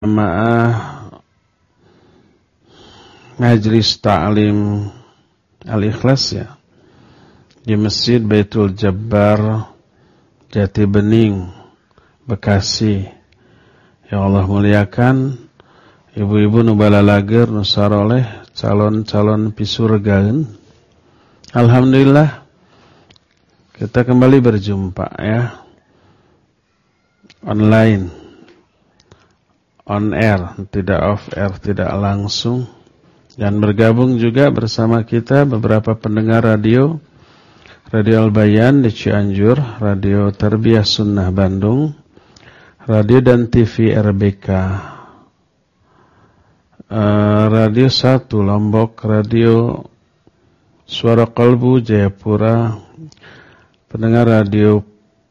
Jamaah Majelis Ta'lim Al-Ikhlas ya di Masjid Baitul Jabbar Jati Bening Bekasi. Ya Allah muliakan ibu-ibu nu balalager nu saroleh calon-calon pisurgaeun. Alhamdulillah kita kembali berjumpa ya online, on air, tidak off air, tidak langsung. Dan bergabung juga bersama kita beberapa pendengar radio Al-Bayan di Cianjur, Radio Tarbiyah Sunnah Bandung, Radio dan TV RBK, Radio 1 Lombok, Radio Suara Kalbu Jayapura, pendengar Radio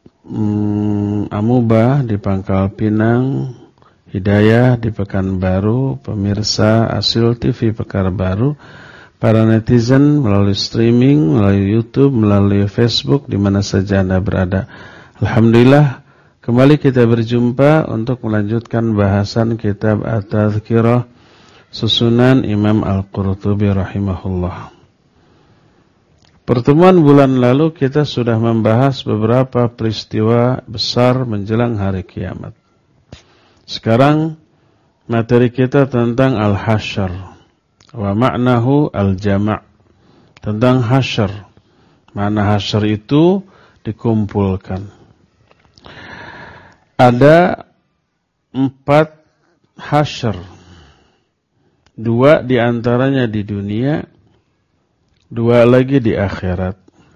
Amuba di Pangkal Pinang, Hidayah di Pekanbaru, pemirsa Asil TV Pekanbaru, para netizen melalui streaming, melalui YouTube, melalui Facebook, di mana saja Anda berada. Alhamdulillah, kembali kita berjumpa untuk melanjutkan bahasan kitab At-Tadhkirah susunan Imam Al-Qurtubi rahimahullah. Pertemuan bulan lalu kita sudah membahas beberapa peristiwa besar menjelang hari kiamat. Sekarang materi kita tentang al-hasyr wa ma'nahu al-jama', tentang hasyr. Mana hasyr itu dikumpulkan. Ada 4 hasyr. 2 diantaranya di dunia, 2 lagi di akhirat.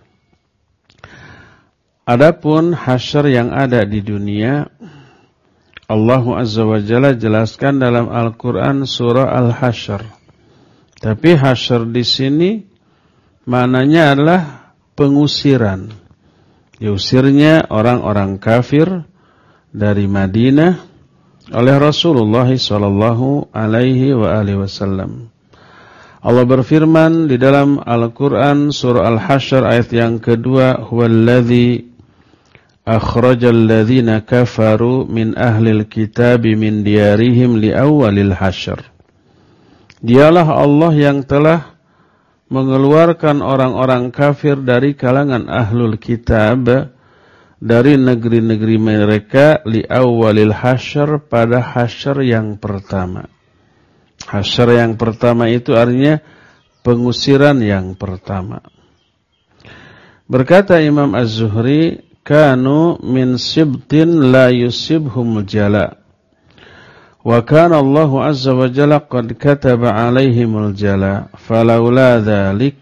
Adapun hasyr yang ada di dunia, Allah Azza wa Jalla jelaskan dalam Al-Quran surah Al-Hasyr. Tapi hasyr di sini maknanya adalah pengusiran. Diusirnya orang-orang kafir dari Madinah oleh Rasulullah sallallahu alaihi wasallam. Allah berfirman di dalam Al-Quran surah Al-Hasyr ayat yang kedua, huwallazi akhrajal ladzina kafaru min ahlil kitabi min diyarihim li awwalil hasyr. Dialah Allah yang telah mengeluarkan orang-orang kafir dari kalangan ahlul kitab dari negeri-negeri mereka li awwalil hasyr, pada hasyr yang pertama. Hasyr yang pertama itu artinya pengusiran yang pertama. Berkata Imam Az-Zuhri, kanu min sibtin la yusibhumul jala. Wa kana Allah azza wa jalla qad kataba alaihimul jala. Falawla dhalik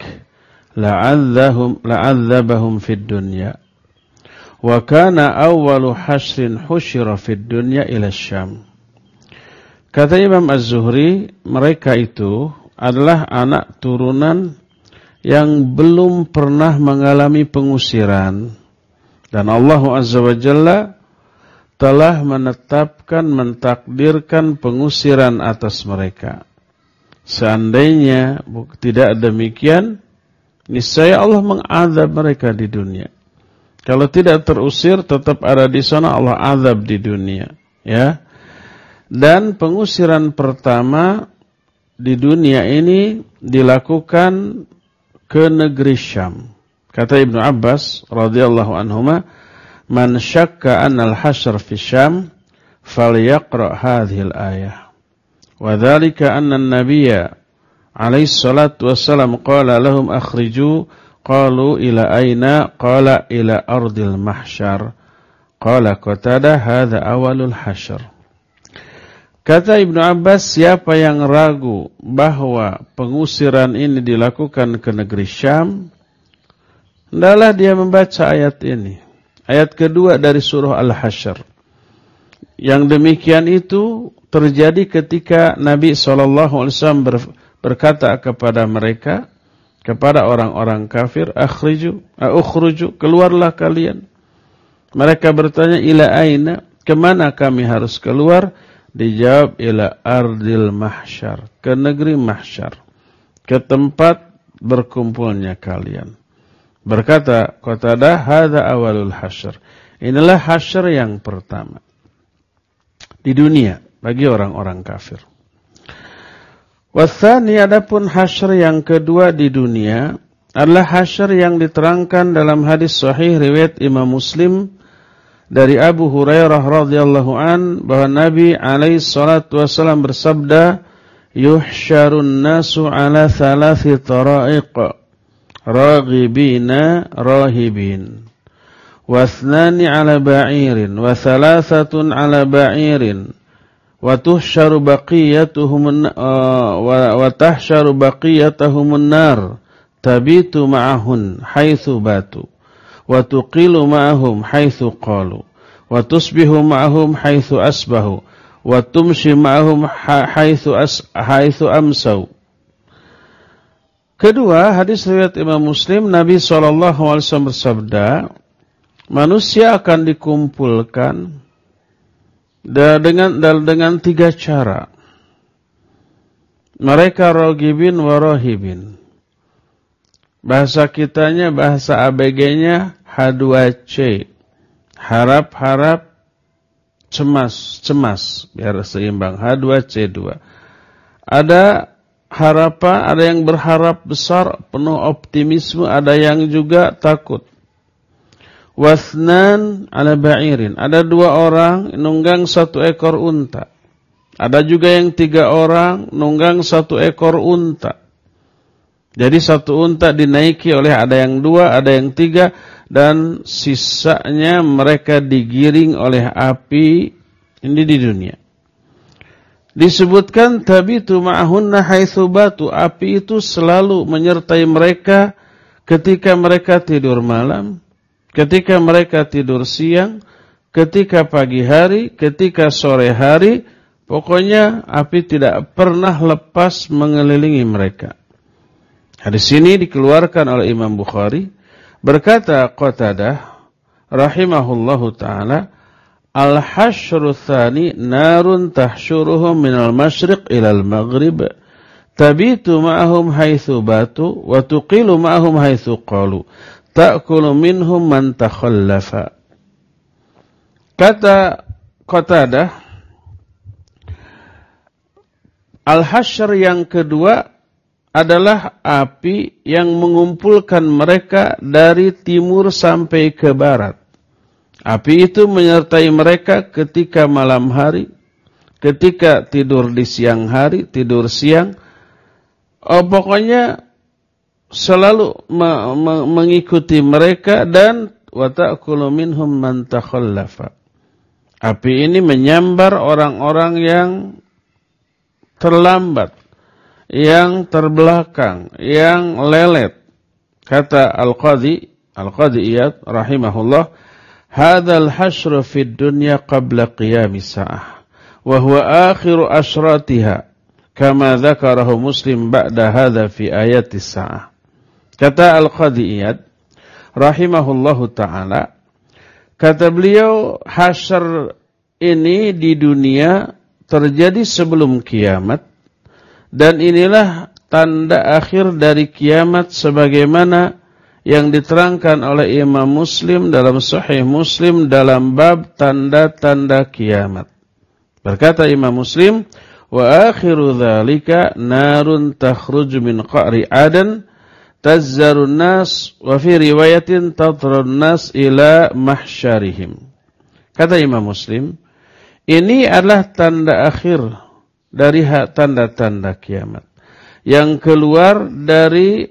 la'adzabahum fid dunya. Wa kana awwalu hasyrin husyira fid dunya ila Syam. Kata Imam Az-Zuhri, mereka itu adalah anak turunan yang belum pernah mengalami pengusiran. Dan Allah Azza wa Jalla telah menetapkan, mentakdirkan pengusiran atas mereka. Seandainya tidak demikian, niscaya Allah mengazab mereka di dunia. Kalau tidak terusir, tetap ada di sana, Allah azab di dunia. Ya. Dan pengusiran pertama di dunia ini dilakukan ke negeri Syam. Kata Ibnu Abbas radhiyallahu anhuma, man syakka anna al-hasyr fi Syam falyaqra hadhihi al-ayah. Wa dzalika anna an-nabiyya alaihi salatu wassalam qala lahum akhriju, qalu ila aina, qala ila ardil mahsyar. Qala Qatadah hadza awalul hasyr. Kata Ibnu Abbas, siapa yang ragu bahwa pengusiran ini dilakukan ke negeri Syam, hendaklah dia membaca ayat ini. Ayat kedua dari surah Al-Hasyr. Yang demikian itu terjadi ketika Nabi SAW berkata kepada mereka, kepada orang-orang kafir, ukhruju, keluarlah kalian. Mereka bertanya, ila aina, kemana kami harus keluar? Dijawab, ila ardil mahsyar, ke negeri mahsyar, ke tempat berkumpulnya kalian. Berkata Qatadah, hadza awalul hasyr. Inilah hasyr yang pertama di dunia. bagi orang-orang kafir. Watsani, adapun hasyr yang kedua di dunia adalah hasyr yang diterangkan dalam hadis sahih riwayat Imam Muslim dari Abu Hurairah radhiyallahu an bahwa Nabi alaihi salatu wasallam bersabda, yuhsyarun nasu ala thalathi tara'iq, raghibina rahibin, wathnani ala ba'irin, wa thalathatun ala ba'irin, wa tuhsyaru baqiyatuhum wa tahsyaru baqiyatuhumun nar, tabitu ma'ahun haitsu batu, wa tuqilu ma'ahum haitsu qalu, wa tusbihu ma'ahum haitsu asbahu, wa tumshi ma'ahum haitsu amsau. Kedua, hadis riwayat Imam Muslim, Nabi SAW bersabda, manusia akan dikumpulkan dengan tiga cara. Mereka ragibin wa rahibin. Bahasa kitanya, bahasa ABG-nya H2C. Harap-harap, cemas, biar seimbang. H2C2. Ada harapan, ada yang berharap besar, penuh optimisme, ada yang juga takut. Wathnan ala ba'irin. Ada 2 orang nunggang 1 ekor unta. Ada juga yang 3 orang nunggang 1 ekor unta. Jadi 1 unta dinaiki oleh ada yang 2, ada yang 3, dan sisanya mereka digiring oleh api ini di dunia. Disebutkan tabitu ma'ahunna haitsu batu. Api itu selalu menyertai mereka ketika mereka tidur malam, ketika mereka tidur siang, ketika pagi hari, ketika sore hari. Pokoknya api tidak pernah lepas mengelilingi mereka. Hadis ini dikeluarkan oleh Imam Bukhari. Berkata Qatadah rahimahullahu ta'ala, al-hasyru tsani narun tahsyuruhum minal masyriq ilal maghrib, tabitu ma'ahum haitsu batu, wa tuqilu ma'ahum haitsu qalu, ta'kulu minhum man takhallafa. Kata Qatadah, al-hasyr yang kedua adalah api yang mengumpulkan mereka dari timur sampai ke barat. Api itu menyertai mereka ketika malam hari, ketika tidur di siang hari, tidur siang. Pokoknya selalu mengikuti mereka, dan wa ta'kulu minhum man takhallafa. Api ini menyambar orang-orang yang terlambat, yang terbelakang, yang lelet. Kata Al-Qadhi Iyad rahimahullah, hadzal hasyru fid dunya qabla qiyamis sa'ah wa huwa akhiru asyratiha kama dzakarahu Muslim ba'da hadza fi ayatis sa'ah. Kata Al-Qadhi Iyad rahimahullahu ta'ala, kata beliau, hasyr ini di dunia terjadi sebelum kiamat, dan inilah tanda akhir dari kiamat sebagaimana yang diterangkan oleh Imam Muslim dalam Sahih Muslim dalam bab tanda-tanda kiamat. Berkata Imam Muslim, wa akhiru dzalika narun takhruju min qa'ri adan tazzarun nas, wa fi riwayatin tatrun nas ila mahsyarihim. Kata Imam Muslim, ini adalah tanda akhir dari tanda-tanda kiamat, yang keluar dari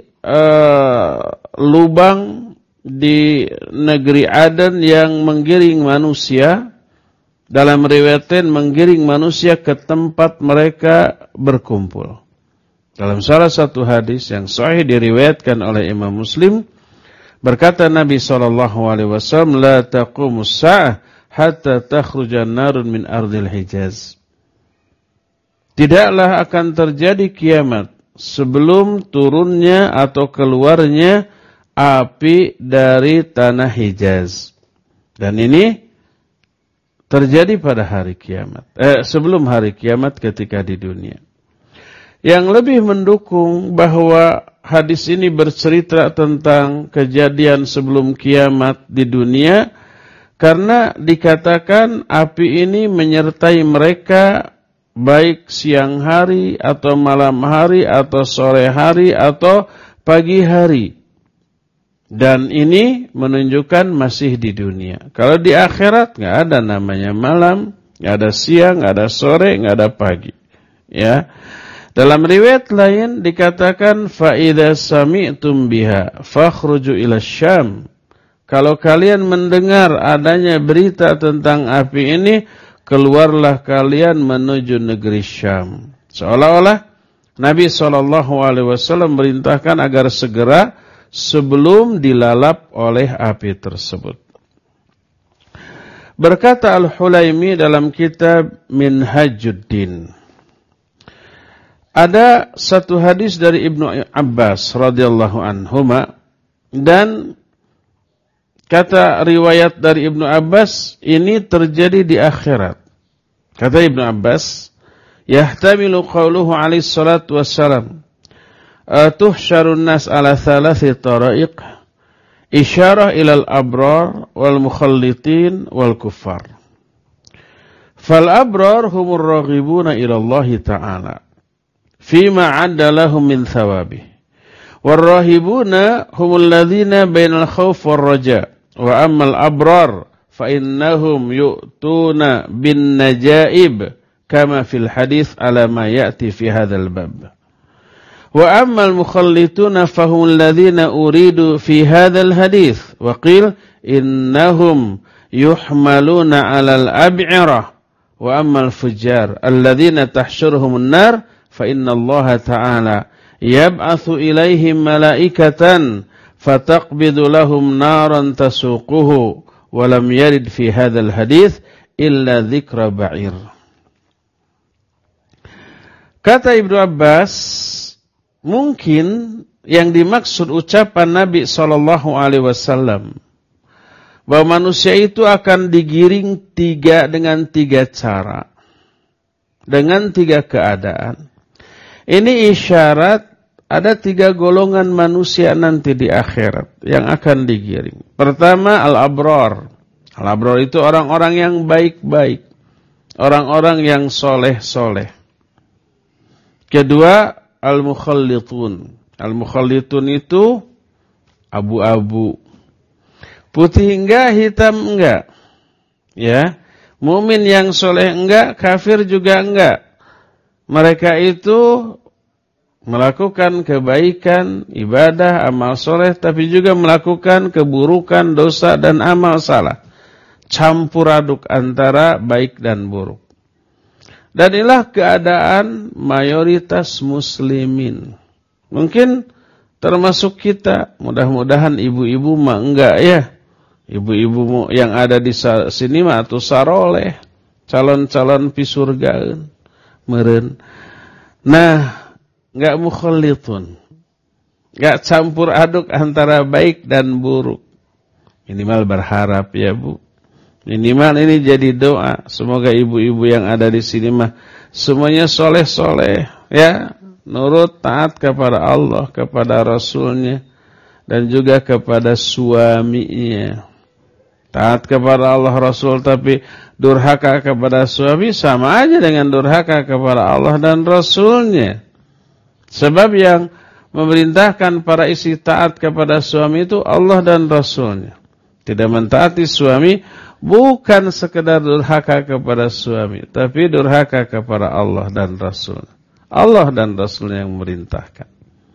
lubang di negeri Aden yang menggiring manusia, dalam riwayatnya menggiring manusia ke tempat mereka berkumpul. Dalam salah satu hadis yang sahih diriwayatkan oleh Imam Muslim, berkata Nabi SAW, la taqumus sa'ah hatta takhrujan narun min ardil Hijaz. Tidaklah akan terjadi kiamat sebelum turunnya atau keluarnya api dari tanah Hijaz. Dan ini terjadi pada hari kiamat. Sebelum hari kiamat ketika di dunia. Yang lebih mendukung bahwa hadis ini bercerita tentang kejadian sebelum kiamat di dunia, karena dikatakan api ini menyertai mereka baik siang hari atau malam hari atau sore hari atau pagi hari. Dan ini menunjukkan masih di dunia. Kalau di akhirat nggak ada namanya malam, nggak ada siang, nggak ada sore, nggak ada pagi. Ya. Dalam riwayat lain dikatakan fa idza sami'tum biha fakhruju ila Syam. Kalau kalian mendengar adanya berita tentang api ini, keluarlah kalian menuju negeri Syam. Seolah-olah Nabi SAW merintahkan agar segera sebelum dilalap oleh api tersebut. Berkata Al-Hulaimi dalam kitab Minhajuddin, ada satu hadis dari Ibnu Abbas radhiyallahu anhuma, dan kata riwayat dari Ibnu Abbas ini terjadi di akhirat. Kata Ibnu Abbas, yahtamilu qawluhu alaihi salatu wassalam, tuhsyarun nas ala thalathi tara'iq, isyarah ilal abrar wal mukhallitin wal kuffar. Fal abrar humur raghibuna ila Allah ta'ala fima 'adda lahum min thawabih, wal rahibuna humul ladzina bainal khauf war raja. Wa ammal abrar fa innahum yu'tuna bin najaib kama fil hadits ala ma ya'ti fi hadzal bab. Wa ammal mukhallituna fahum alladhina uridu fi hadzal hadits wa qil innahum yuhmaluna 'alal ab'irah. Wa ammal fujjar alladhina tahsyuruhum an-nar fa inna Allah ta'ala yab'atsu ilaihim malaikatan fataqbidu lahum naran tasuquhu wa lam yarid fi hadzal hadits illa dzikra ba'ir. Kata Ibnu Abbas, mungkin yang dimaksud ucapan Nabi SAW bahwa manusia itu akan digiring dengan tiga cara, dengan tiga keadaan. Ini isyarat ada tiga golongan manusia nanti di akhirat yang akan digiring. Pertama, al-abrar. Al-abrar itu orang-orang yang baik-baik, orang-orang yang soleh-soleh. Kedua, al-mukhallitun. Al-mukhallitun itu abu-abu. Putih enggak, hitam enggak. Ya, mukmin yang soleh enggak, kafir juga enggak. Mereka itu melakukan kebaikan, ibadah, amal soleh, tapi juga melakukan keburukan, dosa, dan amal salah. Campur aduk antara baik dan buruk. Dan inilah keadaan mayoritas muslimin. Mungkin termasuk kita, mudah-mudahan ibu-ibu mah enggak ya. Ibu-ibu yang ada di sini mah atuh saroleh, calon-calon pisurgaan, meureun. Nah, enggak mukhallitun, enggak campur aduk antara baik dan buruk. Minimal berharap ya Bu. Minimal ini jadi doa. Semoga ibu-ibu yang ada di sini mah semuanya soleh-soleh ya, nurut taat kepada Allah, kepada Rasulnya, dan juga kepada suaminya. Taat kepada Allah Rasul tapi durhaka kepada suami sama aja dengan durhaka kepada Allah dan Rasulnya. Sebab yang memerintahkan para istri taat kepada suami itu Allah dan Rasulnya. Tidak mentaati suami bukan sekedar durhaka kepada suami, tapi durhaka kepada Allah dan Rasul. Allah dan Rasulnya yang memerintahkan.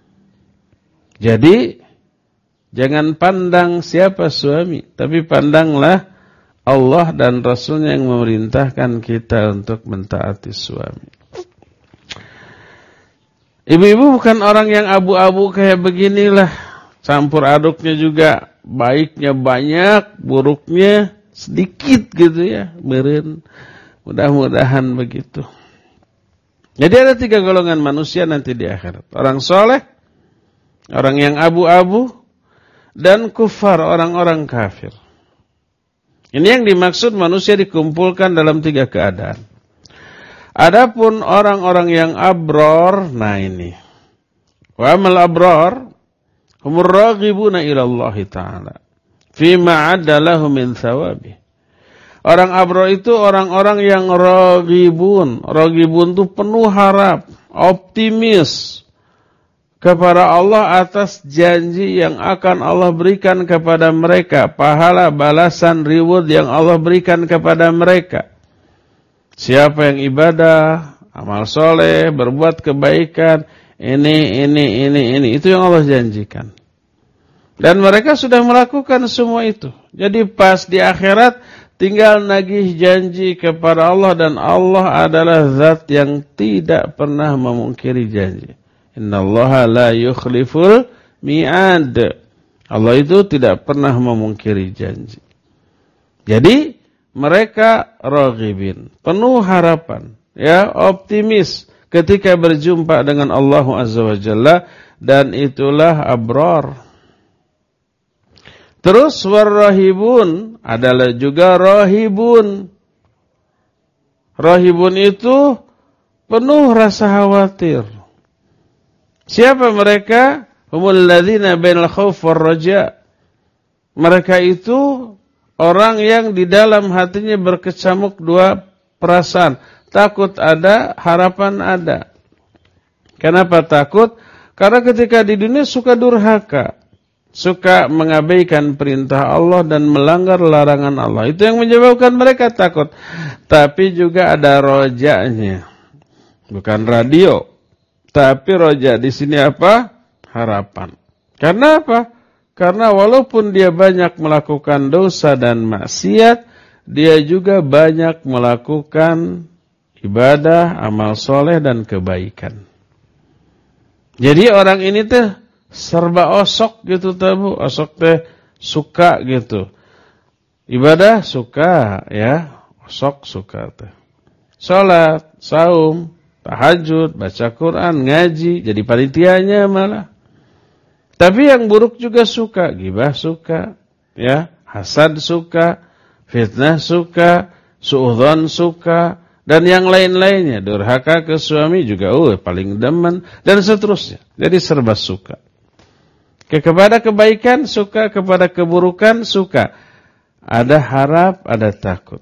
Jadi jangan pandang siapa suami, tapi pandanglah Allah dan Rasulnya yang memerintahkan kita untuk mentaati suami. Ibu-ibu bukan orang yang abu-abu kayak beginilah. Campur aduknya juga baiknya banyak, buruknya sedikit gitu ya. Meureun. Mudah-mudahan begitu. Jadi ada tiga golongan manusia nanti di akhirat. Orang soleh, orang yang abu-abu, dan kufar, orang-orang kafir. Ini yang dimaksud manusia dikumpulkan dalam tiga keadaan. Adapun orang-orang yang abror, nah ini. Wa amal abror humur raghibuna ila Allah Ta'ala fima 'adda lahum min thawabih. Orang abror itu orang-orang yang raghibun. Raghibun itu penuh harap, optimis kepada Allah atas janji yang akan Allah berikan kepada mereka, pahala, balasan, reward yang Allah berikan kepada mereka. Siapa yang ibadah, amal soleh, berbuat kebaikan, ini, itu yang Allah janjikan. Dan mereka sudah melakukan semua itu. Jadi pas di akhirat tinggal nagih janji kepada Allah, dan Allah adalah zat yang tidak pernah memungkiri janji. Innallaha la yukhliful mi'ad. Allah itu tidak pernah memungkiri janji. Jadi mereka raghibin, penuh harapan, ya, optimis ketika berjumpa dengan Allah Azza wa Jalla, dan itulah abrar. Terus warrahibun adalah juga rahibun. Rahibun itu penuh rasa khawatir. Siapa mereka? Humul ladzina bainal khauf war raja. Mereka itu orang yang di dalam hatinya berkecamuk dua perasaan. Takut ada, harapan ada. Kenapa takut? Karena ketika di dunia suka durhaka, suka mengabaikan perintah Allah dan melanggar larangan Allah. Itu yang menyebabkan mereka takut. Tapi juga ada rojanya. Bukan radio. Tapi roja di sini apa? Harapan. Karena apa? Karena walaupun dia banyak melakukan dosa dan maksiat, dia juga banyak melakukan ibadah, amal soleh dan kebaikan. Jadi orang ini teh serba osok gitu tabu, osok teh suka gitu. Ibadah suka, ya, osok suka teh. Salat, saum, tahajud, baca Quran, ngaji, jadi panitianya malah. Tapi yang buruk juga suka, gibah suka, ya, hasad suka, fitnah suka, suudzon suka, dan yang lain-lainnya, durhaka ke suami juga, paling demen, dan seterusnya. Jadi serba suka. Kepada kebaikan suka, kepada keburukan suka. Ada harap, ada takut.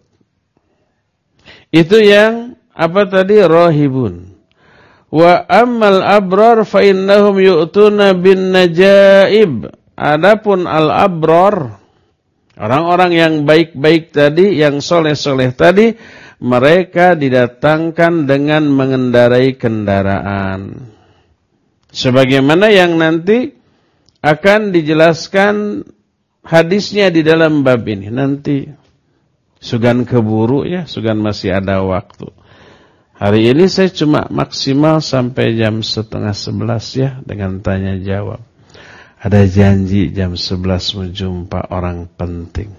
Itu yang apa tadi? Rahibun. Wa ammal abrar fa innahum yu'tuna bin najaib. Adapun al-abrar, orang-orang yang baik-baik tadi, yang soleh-soleh tadi, mereka didatangkan dengan mengendarai kendaraan. Sebagaimana yang nanti akan dijelaskan hadisnya di dalam bab ini. Nanti sugan keburu ya, sugan masih ada waktu. Hari ini saya cuma maksimal sampai jam 10:30 ya, dengan tanya jawab. Ada janji jam 11 menjumpa orang penting.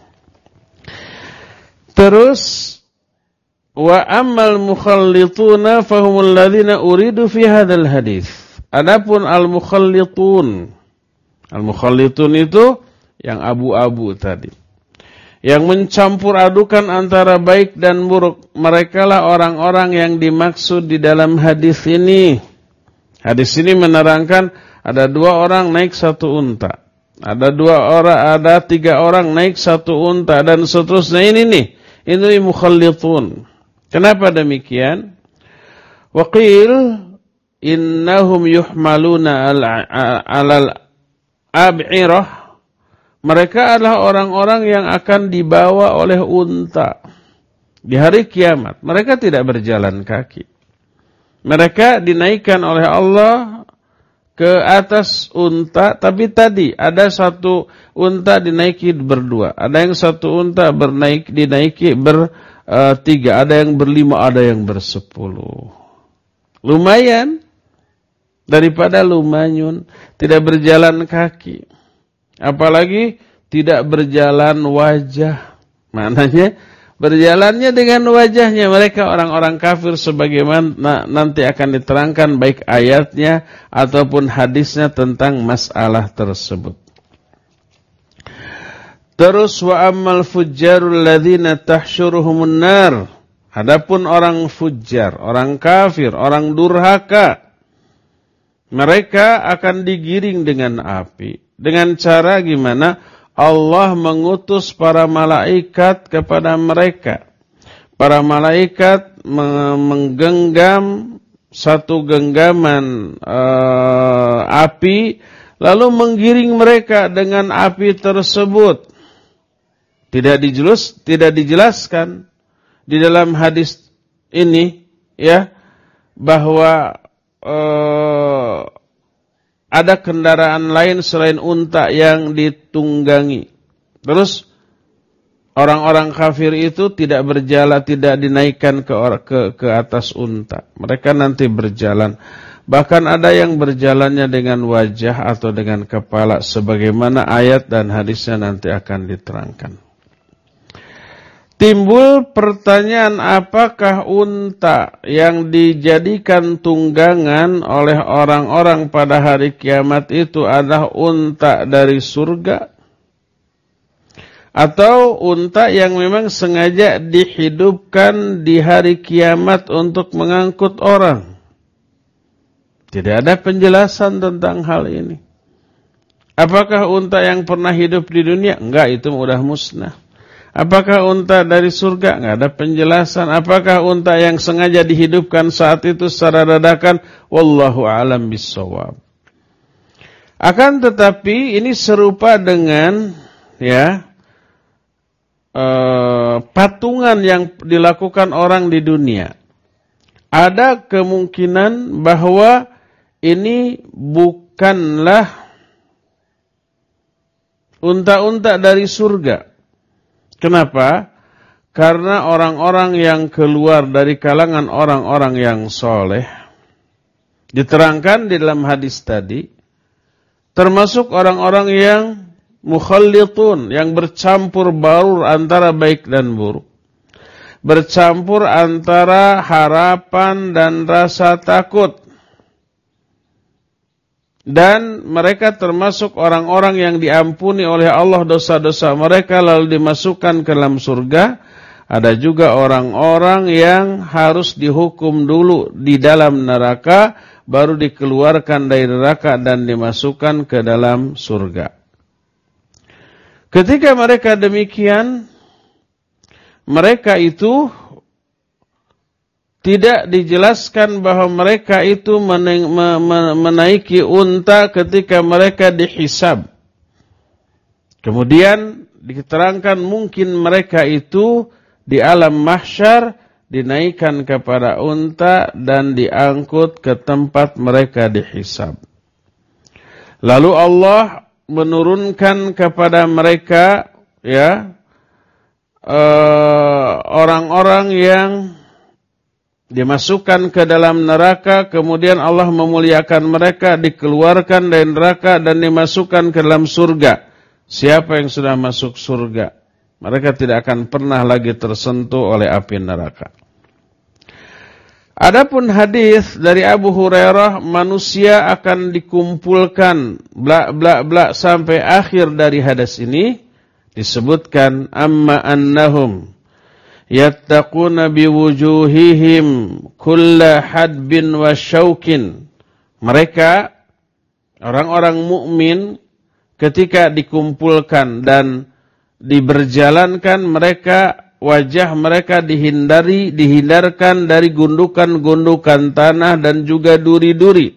Terus wa ammal mukhallituna fahumul ladzina uridu fi hadzal hadis. Adapun al-mukhallitun. Al-mukhallitun itu yang abu-abu tadi. Yang mencampur adukan antara baik dan buruk. Mereka lah orang-orang yang dimaksud di dalam hadis ini. Hadis ini menerangkan ada 2 orang naik 1 unta. Ada 3 orang naik 1 unta dan seterusnya. Ini nih. Ini mukhallitun. Kenapa demikian? Waqil innahum yuhmaluna alal ab'irah. Mereka adalah orang-orang yang akan dibawa oleh unta di hari kiamat. Mereka tidak berjalan kaki. Mereka dinaikkan oleh Allah ke atas unta. Tapi tadi ada 1 unta dinaiki berdua. Ada yang 1 unta dinaiki 3. Ada yang 5, ada yang 10. Lumayan daripada lumanyun, tidak berjalan kaki. Apalagi tidak berjalan wajah. Maknanya berjalannya dengan wajahnya. Mereka orang-orang kafir sebagaimana nanti akan diterangkan baik ayatnya ataupun hadisnya tentang masalah tersebut. Terus wa ammal fujjarul ladzina tahsyuruhumun nar. Adapun orang fujjar, orang kafir, orang durhaka, mereka akan digiring dengan api. Dengan cara gimana? Allah mengutus para malaikat kepada mereka. para malaikat menggenggam satu genggaman api, lalu menggiring mereka dengan api tersebut. Tidak dijelaskan di dalam hadis ini, ya, bahwa ada kendaraan lain selain unta yang ditunggangi. Terus orang-orang kafir itu tidak berjalan, tidak dinaikkan ke atas unta. Mereka nanti berjalan. Bahkan ada yang berjalannya dengan wajah atau dengan kepala, sebagaimana ayat dan hadisnya nanti akan diterangkan. Timbul pertanyaan, apakah unta yang dijadikan tunggangan oleh orang-orang pada hari kiamat itu adalah unta dari surga? Atau unta yang memang sengaja dihidupkan di hari kiamat untuk mengangkut orang? Tidak ada penjelasan tentang hal ini. Apakah unta yang pernah hidup di dunia? Enggak, itu sudah musnah. Apakah unta dari surga? Enggak ada penjelasan. Apakah unta yang sengaja dihidupkan saat itu secara dadakan? Wallahu a'lam bissawab. Akan tetapi ini serupa dengan, ya, patungan yang dilakukan orang di dunia. Ada kemungkinan bahwa ini bukanlah unta-unta dari surga. Kenapa? Karena orang-orang yang keluar dari kalangan orang-orang yang soleh, diterangkan di dalam hadis tadi, termasuk orang-orang yang mukhallitun, yang bercampur baur antara baik dan buruk. Bercampur antara harapan dan rasa takut. Dan mereka termasuk orang-orang yang diampuni oleh Allah dosa-dosa mereka lalu dimasukkan ke dalam surga. Ada juga orang-orang yang harus dihukum dulu di dalam neraka, baru dikeluarkan dari neraka dan dimasukkan ke dalam surga. Ketika mereka demikian, mereka itu tidak dijelaskan bahwa mereka itu menaiki unta ketika mereka dihisab. Kemudian diterangkan mungkin mereka itu di alam mahsyar dinaikkan kepada unta dan diangkut ke tempat mereka dihisab. Lalu Allah menurunkan kepada mereka, ya, orang-orang yang dimasukkan ke dalam neraka, kemudian Allah memuliakan mereka, dikeluarkan dari neraka dan dimasukkan ke dalam surga. Siapa yang sudah masuk surga, mereka tidak akan pernah lagi tersentuh oleh api neraka. Adapun hadis dari Abu Hurairah, manusia akan dikumpulkan blak sampai akhir dari hadis ini disebutkan, amma annahum yattaquna biwujuhihim kulla hadbin wa syaukin. Mereka, orang-orang mukmin, ketika dikumpulkan dan diberjalankan, mereka, wajah mereka dihindarkan dari gundukan-gundukan tanah dan juga duri-duri.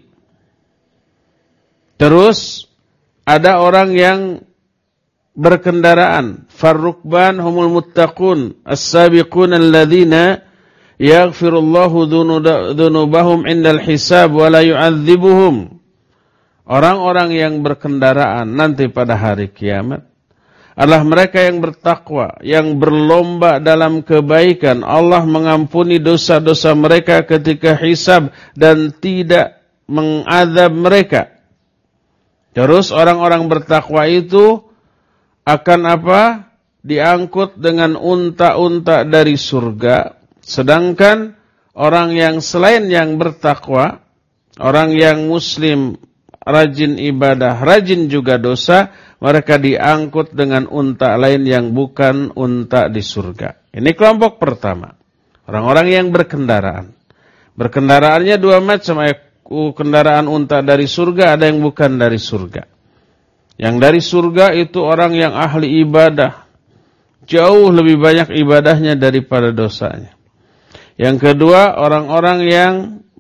Terus ada orang yang berkendaraan, farrukban humul muttaqun as-sabiqun alladzina yaghfirullahu dzunubahum indal hisab wa la yu'adzibuhum. Orang-orang yang berkendaraan nanti pada hari kiamat adalah mereka yang bertakwa, yang berlomba dalam kebaikan. Allah mengampuni dosa-dosa mereka ketika hisab dan tidak mengazab mereka. Terus orang-orang bertakwa itu akan apa? Diangkut dengan unta-unta dari surga. Sedangkan orang yang selain yang bertakwa, orang yang muslim, rajin ibadah, rajin juga dosa, mereka diangkut dengan unta lain yang bukan unta di surga. Ini kelompok pertama. Orang-orang yang berkendaraan. Berkendaraannya dua macam. Kendaraan unta dari surga, ada yang bukan dari surga. Yang dari surga itu orang yang ahli ibadah, Jauh lebih banyak ibadahnya daripada dosanya. Yang kedua, orang-orang yang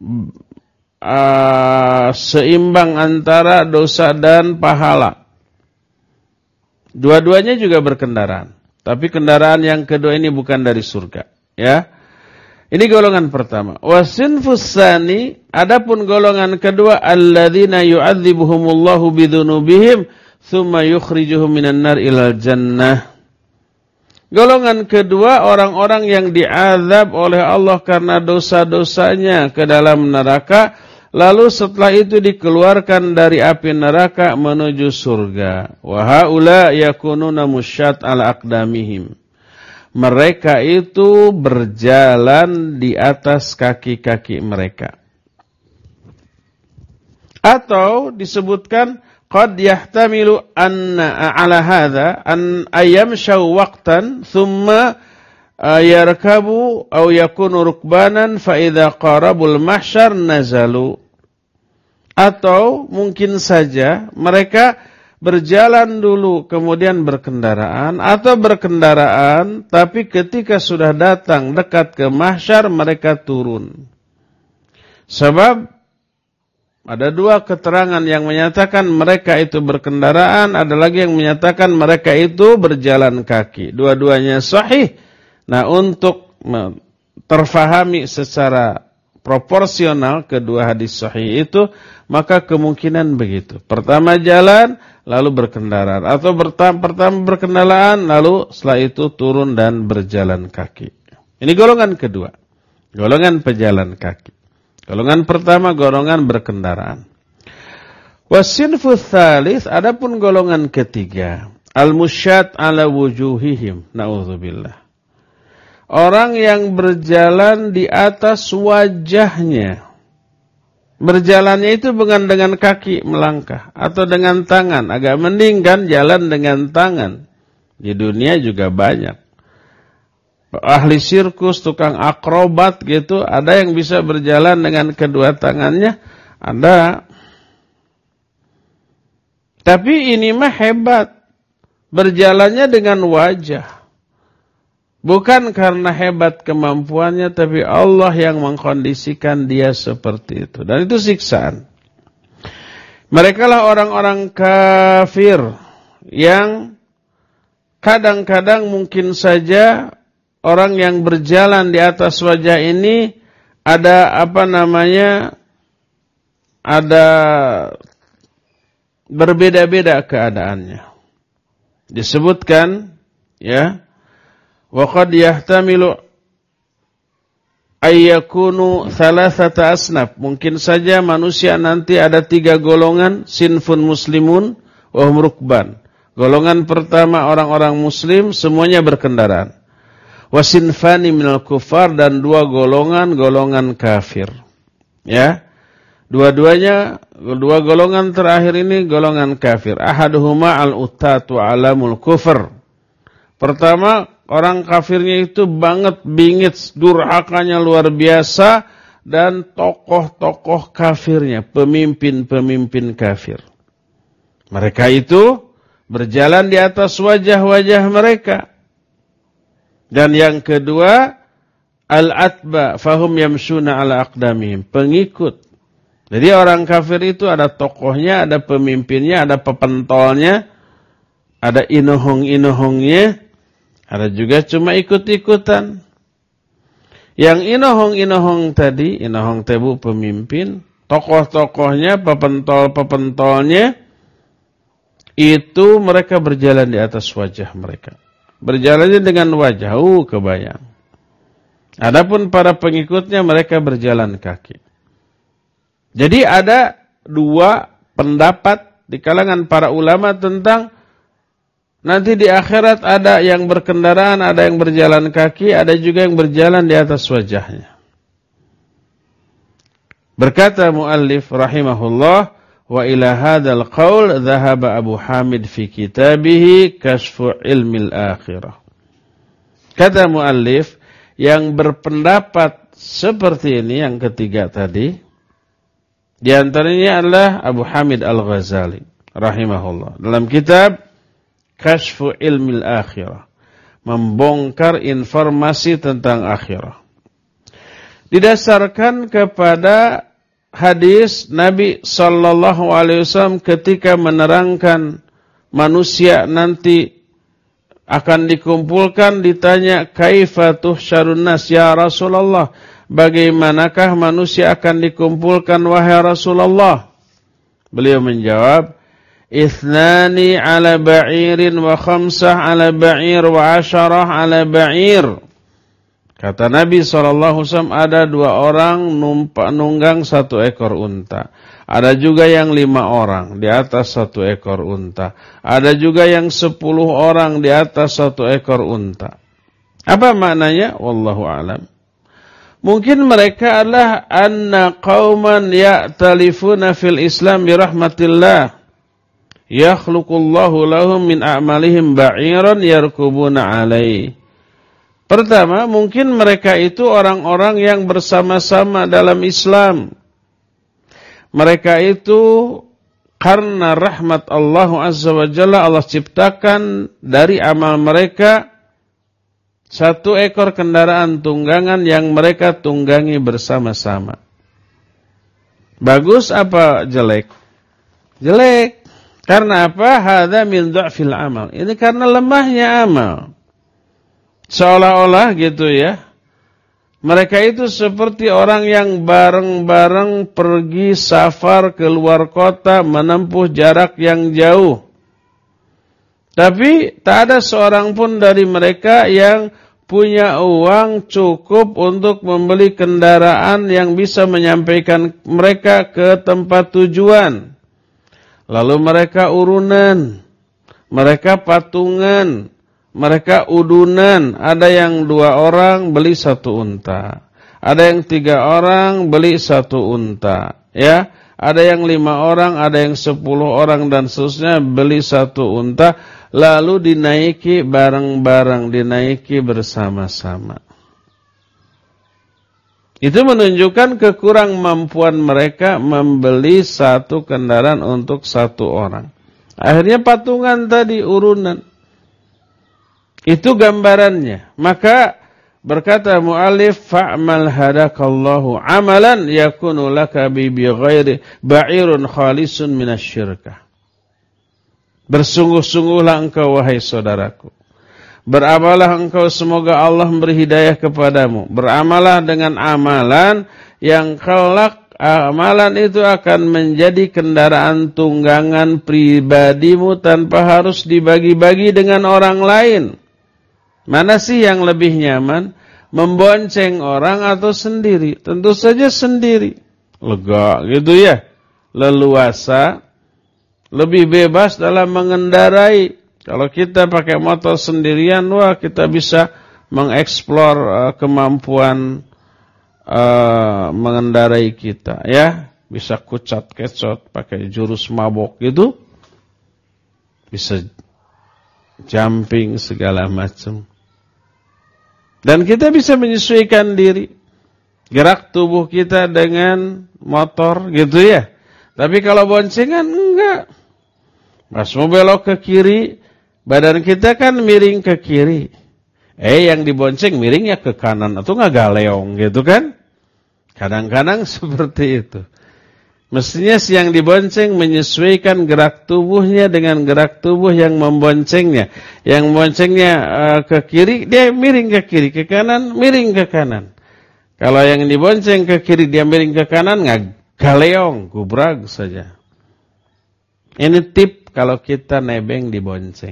seimbang antara dosa dan pahala. Dua-duanya juga berkendaraan. Tapi kendaraan yang kedua ini bukan dari surga. Ya. Ini golongan pertama. Wasinfus tsani, adapun golongan kedua, alladzina yu'adzibuhumullahu bidzunubihim tsumma yukhrijuhum minan nar ilal jannah. Golongan kedua, orang-orang yang diazab oleh Allah karena dosa-dosanya ke dalam neraka, lalu setelah itu dikeluarkan dari api neraka menuju surga. Wa haula yakununa musyat ala aqdamihim. Mereka itu berjalan di atas kaki-kaki mereka. Atau disebutkan qad yahtamilu anna ala hadha an ayyamshaw waqtan thumma yarkabu aw yakunu rukbanan fa idza qarabul mahsyar nazalu. Atau mungkin saja mereka berjalan dulu kemudian berkendaraan, atau berkendaraan tapi ketika sudah datang dekat ke mahsyar mereka turun. Sebab ada dua keterangan yang menyatakan mereka itu berkendaraan, ada lagi yang menyatakan mereka itu berjalan kaki. Dua-duanya sahih. Nah, untuk terfahami secara proporsional kedua hadis sahih itu, maka kemungkinan begitu. Pertama jalan, lalu berkendaraan. Atau pertama berkendaraan, lalu setelah itu turun dan berjalan kaki. Ini golongan kedua. Golongan pejalan kaki. Golongan pertama, golongan berkendaraan. Wasinfus tsalits, adapun golongan ketiga. Al-musyat ala wujuhihim. Na'udzubillah. Orang yang berjalan di atas wajahnya. Berjalannya itu bukan dengan kaki melangkah atau dengan tangan. Agak mending kan jalan dengan tangan. Di dunia juga banyak. Ahli sirkus, tukang akrobat gitu. Ada yang bisa berjalan dengan kedua tangannya. Ada. Tapi ini mah hebat. Berjalannya dengan wajah. Bukan karena hebat kemampuannya, tapi Allah yang mengkondisikan dia seperti itu. Dan itu siksaan. Mereka lah orang-orang kafir yang kadang-kadang mungkin saja orang yang berjalan di atas wajah ini ada ada berbeda-beda keadaannya. Disebutkan, ya, wa qad yahtamilu ayyakunu thalathata asnaf. Mungkin saja manusia nanti ada 3 golongan, sinfun muslimun wa hum rukban. Golongan pertama orang-orang muslim semuanya berkendaraan. Wa sinfani minal kufar, dan 2 golongan kafir. Ya. Dua-duanya, 2 golongan terakhir ini golongan kafir. Ahaduhuma al-utatu alamul kufr. Pertama, orang kafirnya itu banget bingit, durhakanya luar biasa, dan tokoh-tokoh kafirnya, pemimpin-pemimpin kafir. Mereka itu berjalan di atas wajah-wajah mereka. Dan yang kedua, al-atba fahum yamshuna ala aqdamihim, pengikut. Jadi orang kafir itu ada tokohnya, ada pemimpinnya, ada pepentolnya, ada inohong-inohongnya, ada juga cuma ikut-ikutan. Yang inohong-inohong tadi, inohong tebu pemimpin, tokoh-tokohnya, pepentol-pepentolnya, itu mereka berjalan di atas wajah mereka. Berjalannya dengan wajah, kebayang. Adapun para pengikutnya mereka berjalan kaki. Jadi ada 2 pendapat di kalangan para ulama tentang nanti di akhirat ada yang berkendaraan, ada yang berjalan kaki, ada juga yang berjalan di atas wajahnya. Berkata muallif rahimahullah, wa ila hadzal qaul dhahaba Abu Hamid fi kitabih Kashfu Ilmil Akhirah. Kata muallif, yang berpendapat seperti ini yang ketiga tadi, di antaranya adalah Abu Hamid Al-Ghazali rahimahullah dalam kitab Kashfu Ilmil Akhirah, membongkar informasi tentang akhirat. Didasarkan kepada hadis Nabi sallallahu alaihi wasallam ketika menerangkan manusia nanti akan dikumpulkan, ditanya kaifa tuhsyarun nas ya Rasulullah, bagaimanakah manusia akan dikumpulkan wahai Rasulullah? Beliau menjawab, ithnani ala ba'irin wa khamsah ala ba'ir wa asyarah ala ba'ir. Kata Nabi SAW, ada 2 orang nunggang 1 ekor unta. Ada juga yang 5 orang di atas 1 ekor unta. Ada juga yang 10 orang di atas 1 ekor unta. Apa maknanya? Wallahu a'lam. Mungkin mereka adalah anna qauman ya'talifuna fil Islam bi rahmatillah. Yakhluqullahu lahum min a'malihim ba'iran yarkubuna alaih. Pertama, mungkin mereka itu orang-orang yang bersama-sama dalam Islam. Mereka itu karena rahmat Allah Azza wa Jalla, Allah ciptakan dari amal mereka 1 ekor kendaraan tunggangan yang mereka tunggangi bersama-sama. Bagus apa jelek? Jelek. Karena apa? Hadza min dha'fil amal. Ini karena lemahnya amal. Seolah-olah gitu ya. Mereka itu seperti orang yang bareng-bareng pergi safar ke luar kota menempuh jarak yang jauh. Tapi tak ada seorang pun dari mereka yang punya uang cukup untuk membeli kendaraan yang bisa menyampaikan mereka ke tempat tujuan. Lalu mereka urunan, mereka patungan, mereka udunan. Ada yang 2 orang beli 1 unta. Ada yang 3 orang beli 1 unta. Ya, ada yang 5 orang, ada yang 10 orang dan seterusnya beli 1 unta. Lalu dinaiki bareng-bareng, dinaiki bersama-sama. Itu menunjukkan kekurang mampuan mereka membeli 1 kendaraan untuk 1 orang. Akhirnya patungan tadi, urunan. Itu gambarannya. Maka berkata mu'allif, fa'mal hadakallahu amalan yakunu laka bi ghairi ba'irun khalisun minasyirkah. Bersungguh-sungguhlah engkau wahai saudaraku. Beramalah engkau, semoga Allah memberi hidayah kepadamu. Beramalah dengan amalan yang kelak amalan itu akan menjadi kendaraan tunggangan pribadimu tanpa harus dibagi-bagi dengan orang lain. Mana sih yang lebih nyaman? Membonceng orang atau sendiri? Tentu saja sendiri. Lega gitu ya. Leluasa. Lebih bebas dalam mengendarai. Kalau kita pakai motor sendirian, wah kita bisa mengeksplor kemampuan mengendarai kita, ya. Bisa kucat-kecot, pakai jurus mabok gitu. Bisa jumping segala macam. Dan kita bisa menyesuaikan diri. Gerak tubuh kita dengan motor gitu ya. Tapi kalau boncengan enggak. Pas mau belok ke kiri, badan kita kan miring ke kiri. Yang dibonceng miringnya ke kanan atau ngagaleong gitu kan? Kadang-kadang seperti itu. Mestinya si yang dibonceng menyesuaikan gerak tubuhnya dengan gerak tubuh yang memboncengnya. Yang memboncengnya ke kiri, dia miring ke kiri, ke kanan, miring ke kanan. Kalau yang dibonceng ke kiri, dia miring ke kanan, ngagaleong, gubrag saja. Ini tip kalau kita nebeng dibonceng.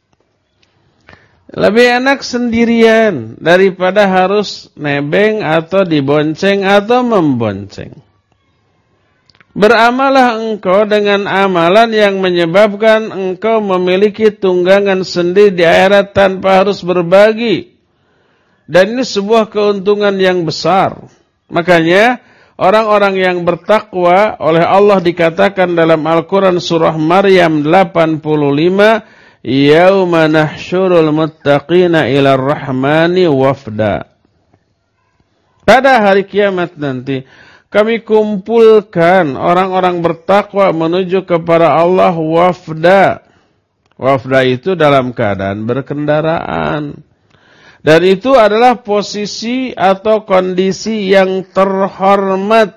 Lebih enak sendirian daripada harus nebeng atau dibonceng atau membonceng. Beramalah engkau dengan amalan yang menyebabkan engkau memiliki tunggangan sendiri di akhirat tanpa harus berbagi. Dan ini sebuah keuntungan yang besar. Makanya orang-orang yang bertakwa oleh Allah dikatakan dalam Al-Quran surah Maryam 85, Yauma nahsyurul muttaqina ila rahmani wafda. Pada hari kiamat nanti kami kumpulkan orang-orang bertakwa menuju kepada Allah wafda. Wafda itu dalam keadaan berkendaraan. Dan itu adalah posisi atau kondisi yang terhormat.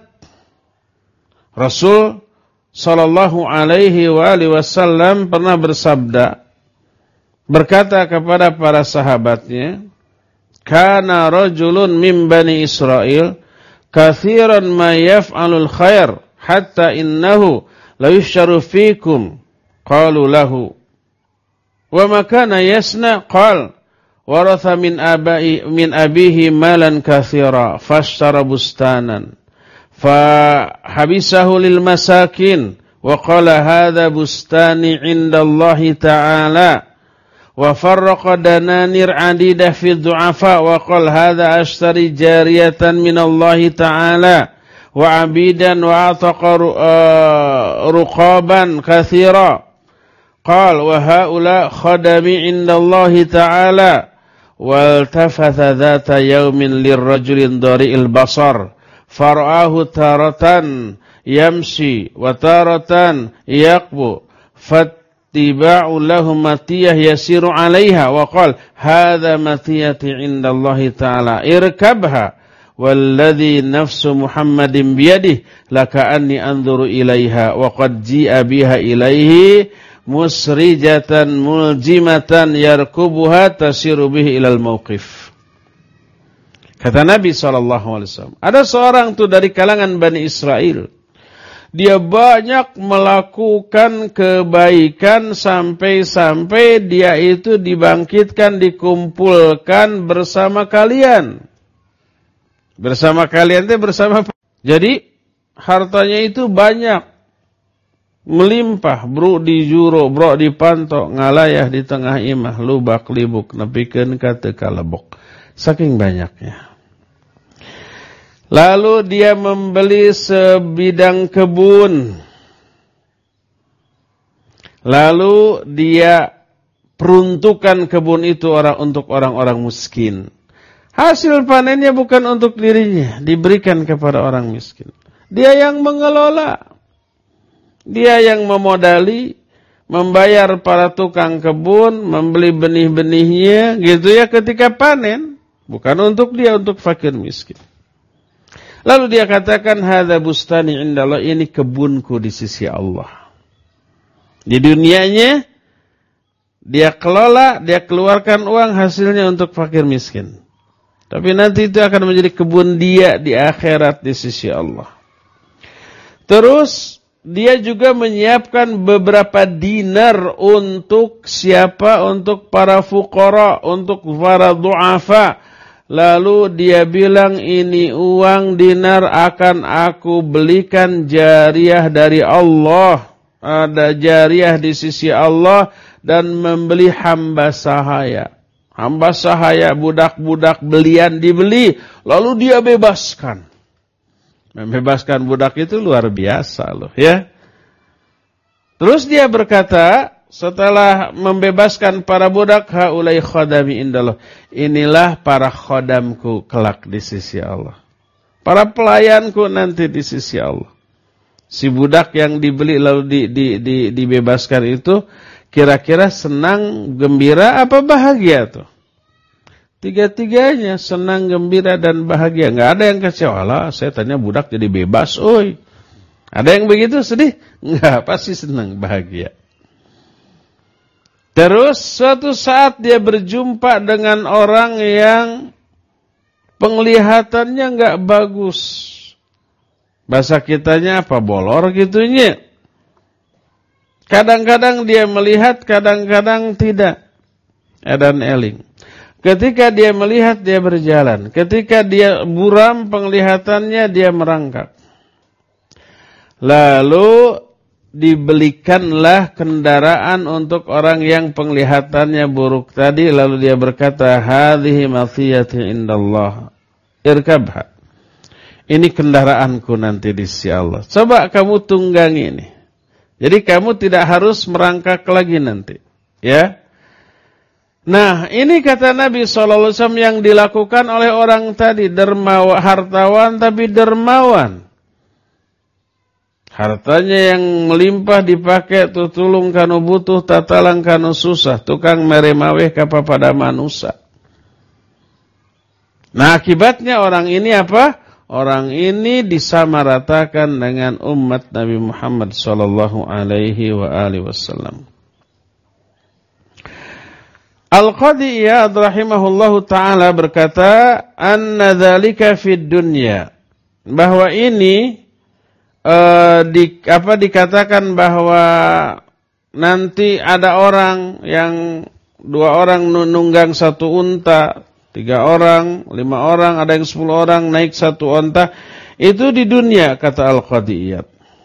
Rasul sallallahu alaihi wasallam pernah bersabda, berkata kepada para sahabatnya, kana rajulun min bani Israel kathiran ma yaf'alul khair hatta innahu la yushtaru fikum. Qalu lahu wa ma kana yasna? Qal waratha min abihi malan kathira fashtara bustanan fahabisahu lil masakin wa qala hadha bustani indallahi ta'ala wa farraqa dananir adidah fi du'afa wa qala hadha ashtari jariyatan minallahi ta'ala wa abidan wa ataqa ruqaban kathira. Qal wa haula khadami indallahi ta'ala. Waltafatha dhata yawmin lirrajulin dari'il basar fara'ahu taratan yamshi wa taratan yaqbu fattiba'u lahu matiyah yasiru 'alayha wa qala hadha matiyati indallahi ta'ala irkabha walladhi nafsu Muhammadin biyadihi laka'anni anzuru ilaiha wa qad ji'a biha ilaihi musrijatan muljimatan yarkubuha tasiru bihi ilal mauqif. Kata Nabi SAW, ada seorang tuh dari kalangan Bani Israel. Dia banyak melakukan kebaikan sampai-sampai dia itu dibangkitkan, dikumpulkan bersama kalian. Bersama kalian itu bersama. Jadi hartanya itu banyak. Melimpah, bro di juro, bro di pantok, ngalayah di tengah imah, lubak libuk, nepikeun ka teu kalebok. Saking banyaknya. Lalu dia membeli sebidang kebun. Lalu dia peruntukan kebun itu untuk orang-orang miskin. Hasil panennya bukan untuk dirinya, diberikan kepada orang miskin. Dia yang mengelola. Dia yang memodali, membayar para tukang kebun, membeli benih-benihnya, gitu ya ketika panen. Bukan untuk dia, untuk fakir miskin. Lalu dia katakan, hadza bustani indallah, ini kebunku di sisi Allah. Di dunianya, dia kelola, dia keluarkan uang hasilnya untuk fakir miskin. Tapi nanti itu akan menjadi kebun dia di akhirat di sisi Allah. Terus, dia juga menyiapkan beberapa dinar untuk siapa? Untuk para fuqara, untuk para du'afa. Lalu dia bilang, ini uang dinar akan aku belikan jariyah dari Allah. Ada jariyah di sisi Allah dan membeli hamba sahaya. Hamba sahaya, budak-budak belian dibeli, lalu dia bebaskan. Membebaskan budak itu luar biasa loh ya. Terus dia berkata, setelah membebaskan para budak, haulai khadami indallah. Inilah para khodamku kelak di sisi Allah. Para pelayanku nanti di sisi Allah. Si budak yang dibeli lalu dibebaskan itu kira-kira senang, gembira apa bahagia tuh? Tiga-tiganya senang, gembira, dan bahagia. Nggak ada yang kecewa. Lah, saya tanya budak jadi bebas, oi. Ada yang begitu sedih? Nggak, pasti senang, bahagia. Terus suatu saat dia berjumpa dengan orang yang penglihatannya nggak bagus. Bahasa kitanya apa? Bolor gitunya. Kadang-kadang dia melihat, kadang-kadang tidak. Edan eling. Ketika dia melihat, dia berjalan. Ketika dia buram penglihatannya, dia merangkak. Lalu dibelikanlah kendaraan untuk orang yang penglihatannya buruk tadi. Lalu dia berkata, hadhihi mathiyati indallah, irkabha. Ini kendaraanku nanti di sisi Allah. Coba kamu tunggangi ini. Jadi kamu tidak harus merangkak lagi nanti. Ya. Nah, ini kata Nabi SAW yang dilakukan oleh orang tadi. Dermawan, hartawan tapi dermawan. Hartanya yang melimpah dipakai tutulung kanu butuh, tatalang kanu susah. Tukang meremaweh kapa pada manusia. Nah, akibatnya orang ini apa? Orang ini disamaratakan dengan umat Nabi Muhammad sallallahu alaihi wa alihi wasallam. Al-Qadhi Iyad rahimahullahu taala berkata, "Anna dzalika fid dunya." Bahwa ini dikatakan bahwa nanti ada orang yang 2 orang nunggang 1 unta, 3 orang, 5 orang, ada yang 10 orang naik 1 unta. Itu di dunia, kata Al-Qadhi Iyad.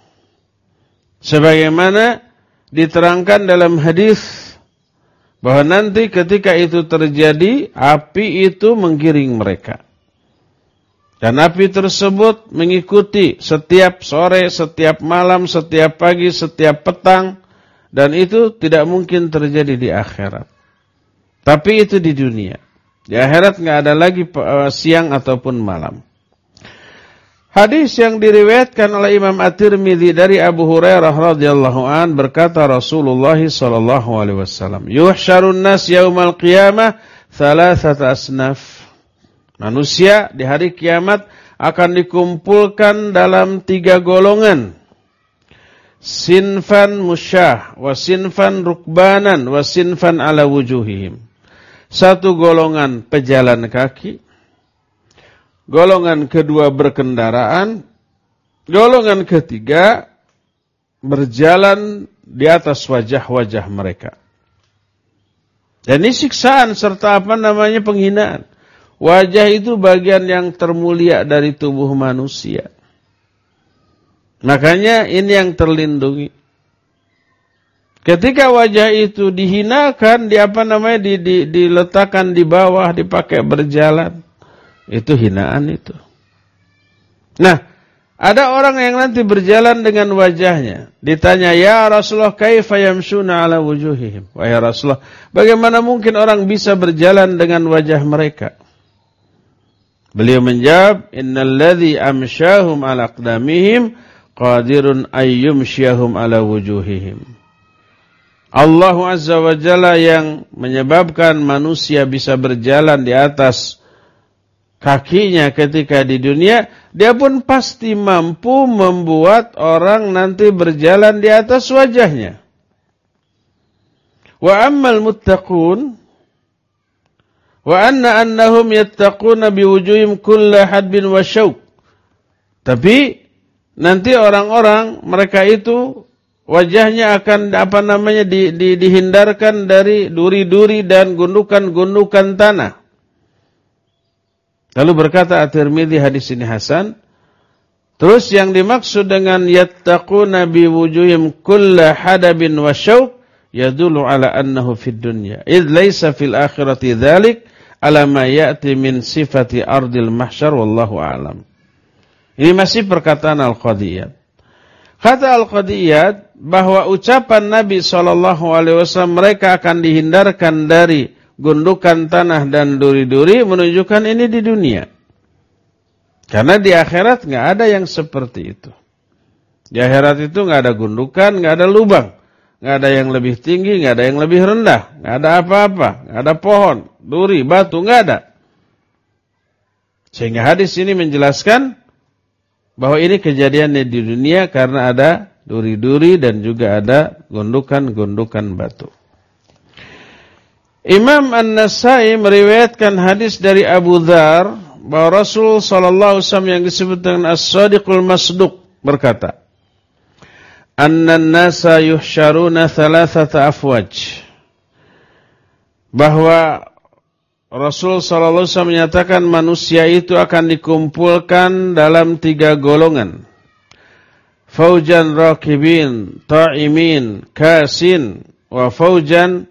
Sebagaimana diterangkan dalam hadis bahwa nanti ketika itu terjadi, api itu menggiring mereka. Dan api tersebut mengikuti setiap sore, setiap malam, setiap pagi, setiap petang. Dan itu tidak mungkin terjadi di akhirat. Tapi itu di dunia. Di akhirat nggak ada lagi siang ataupun malam. Hadis yang diriwayatkan oleh Imam At-Tirmidzi dari Abu Hurairah radhiyallahu an berkata Rasulullah sallallahu alaihi wasallam, "Yuhsyarun nas yaumal qiyamah thalathata asnaf." Manusia di hari kiamat akan dikumpulkan dalam 3 golongan. Sinfan musyah, wa sinfan rukbanan, wa sinfan ala wujuhihim. 1 golongan pejalan kaki, golongan kedua berkendaraan, golongan ketiga berjalan di atas wajah-wajah mereka. Dan ini siksaan serta penghinaan. Wajah itu bagian yang termulia dari tubuh manusia. Makanya ini yang terlindungi. Ketika wajah itu dihinakan, diletakkan di bawah, dipakai berjalan. Itu hinaan itu. Nah, ada orang yang nanti berjalan dengan wajahnya. Ditanya, "Ya Rasulullah, kaifa yamshuna ala wujuhihim?" Wahai Rasulullah, bagaimana mungkin orang bisa berjalan dengan wajah mereka? Beliau menjawab, "Innal ladzi amsyahum ala aqdamihim qadirun ayyumsyahum ala wujuhihim." Allah Azza wa Jalla yang menyebabkan manusia bisa berjalan di atas kakinya ketika di dunia, dia pun pasti mampu membuat orang nanti berjalan di atas wajahnya. Wa ammal muttaqun wa annahum yattaquna biwujuhim kulla hadbin wa syauq. Tapi nanti orang-orang mereka itu wajahnya akan dihindarkan dari duri-duri dan gundukan-gundukan tanah. Lalu berkata At-Tirmidzi, hadis ini hasan. Terus yang dimaksud dengan yattaquna biwujuhim kulla hadabin wa syauq yadullu ala annahu fid dunya. Idh laysa fil akhirati dzalik ala ma ya'ti min sifati ardil mahsyar wallahu a'lam. Ini masih perkataan Al-Qadhi Iyad. Kata Al-Qadhi Iyad bahwa ucapan Nabi SAW mereka akan dihindarkan dari gundukan tanah dan duri-duri menunjukkan ini di dunia. Karena di akhirat nggak ada yang seperti itu. Di akhirat itu nggak ada gundukan, nggak ada lubang, nggak ada yang lebih tinggi, nggak ada yang lebih rendah, nggak ada apa-apa, nggak ada pohon, duri, batu, nggak ada. Sehingga hadis ini menjelaskan bahwa ini kejadiannya di dunia karena ada duri-duri dan juga ada gundukan-gundukan batu. Imam An-Nasai meriwayatkan hadis dari Abu Dzar bahwa Rasul sallallahu alaihi wasallam yang disebut dengan As-Shadiqul Masduq berkata, "Annan nasa yuhsyaruna thalathata afwaj." Bahwa Rasul sallallahu alaihi wasallam menyatakan manusia itu akan dikumpulkan dalam 3 golongan. Faujan raqibin, ta'imin, kasin, wa faujan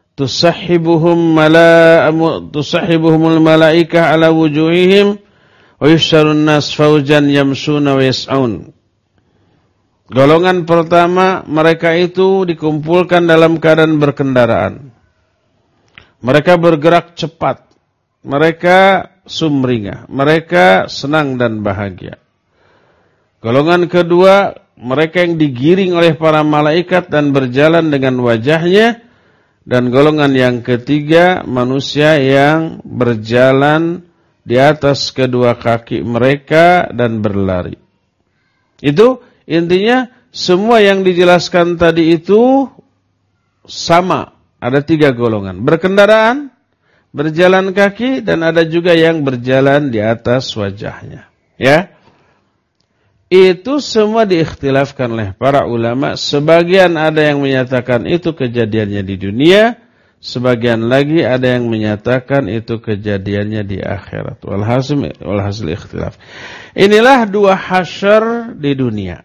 tusahhibuhumul malaikah ala wujuhihim wa yuhsyarun nas faujan yamsuna wa yas'aun. Golongan pertama, mereka itu dikumpulkan dalam keadaan berkendaraan. Mereka bergerak cepat, mereka sumringah, mereka senang dan bahagia. Golongan kedua, mereka yang digiring oleh para malaikat dan berjalan dengan wajahnya. Dan golongan yang ketiga, manusia yang berjalan di atas kedua kaki mereka dan berlari. Itu intinya semua yang dijelaskan tadi itu sama. Ada 3 golongan. Berkendaraan, berjalan kaki, dan ada juga yang berjalan di atas wajahnya. Ya. Itu semua diikhtilafkan oleh para ulama. Sebagian ada yang menyatakan itu kejadiannya di dunia. Sebagian lagi ada yang menyatakan itu kejadiannya di akhirat. Walhasil ikhtilaf. Inilah 2 hasyr di dunia.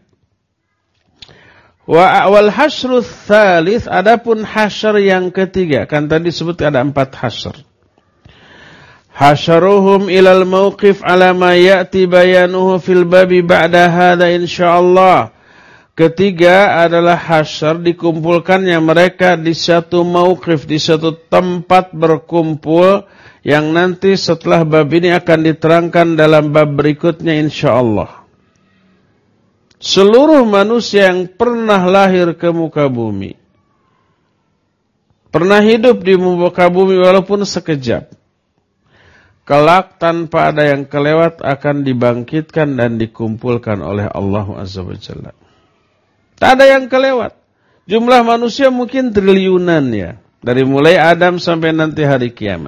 Wal hasyru tsalits, adapun hasyr yang ketiga, kan tadi disebut ada 4 hasyr. Hasyaruhum ilal mauqif ala ma ya'ti bayanuhu fil babi ba'da hadza insyaallah. Ketiga adalah hasyr, dikumpulkannya mereka di satu mauqif, di satu tempat berkumpul yang nanti setelah bab ini akan diterangkan dalam bab berikutnya insyaallah. Seluruh manusia yang pernah lahir ke muka bumi, pernah hidup di muka bumi walaupun sekejap, kelak tanpa ada yang kelewat akan dibangkitkan dan dikumpulkan oleh Allah Azza wa Jalla. Tak ada yang kelewat. Jumlah manusia mungkin triliunan ya, dari mulai Adam sampai nanti hari kiamat.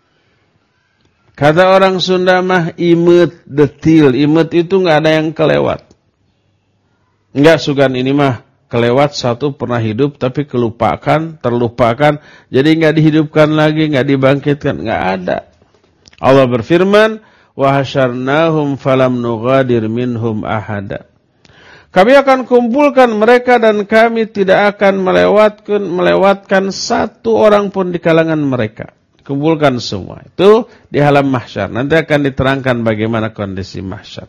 Kata orang Sunda mah imet detil, imet itu nggak ada yang kelewat. Enggak, sugan ini mah kelewat satu pernah hidup tapi kelupakan, terlupakan, jadi enggak dihidupkan lagi, enggak dibangkitkan, enggak ada. Allah berfirman, wa hasyarnahum falam nughadir minhum ahada. Kami akan kumpulkan mereka dan kami tidak akan melewatkan satu orang pun di kalangan mereka. Kumpulkan semua. Itu di alam mahsyar. Nanti akan diterangkan bagaimana kondisi mahsyar.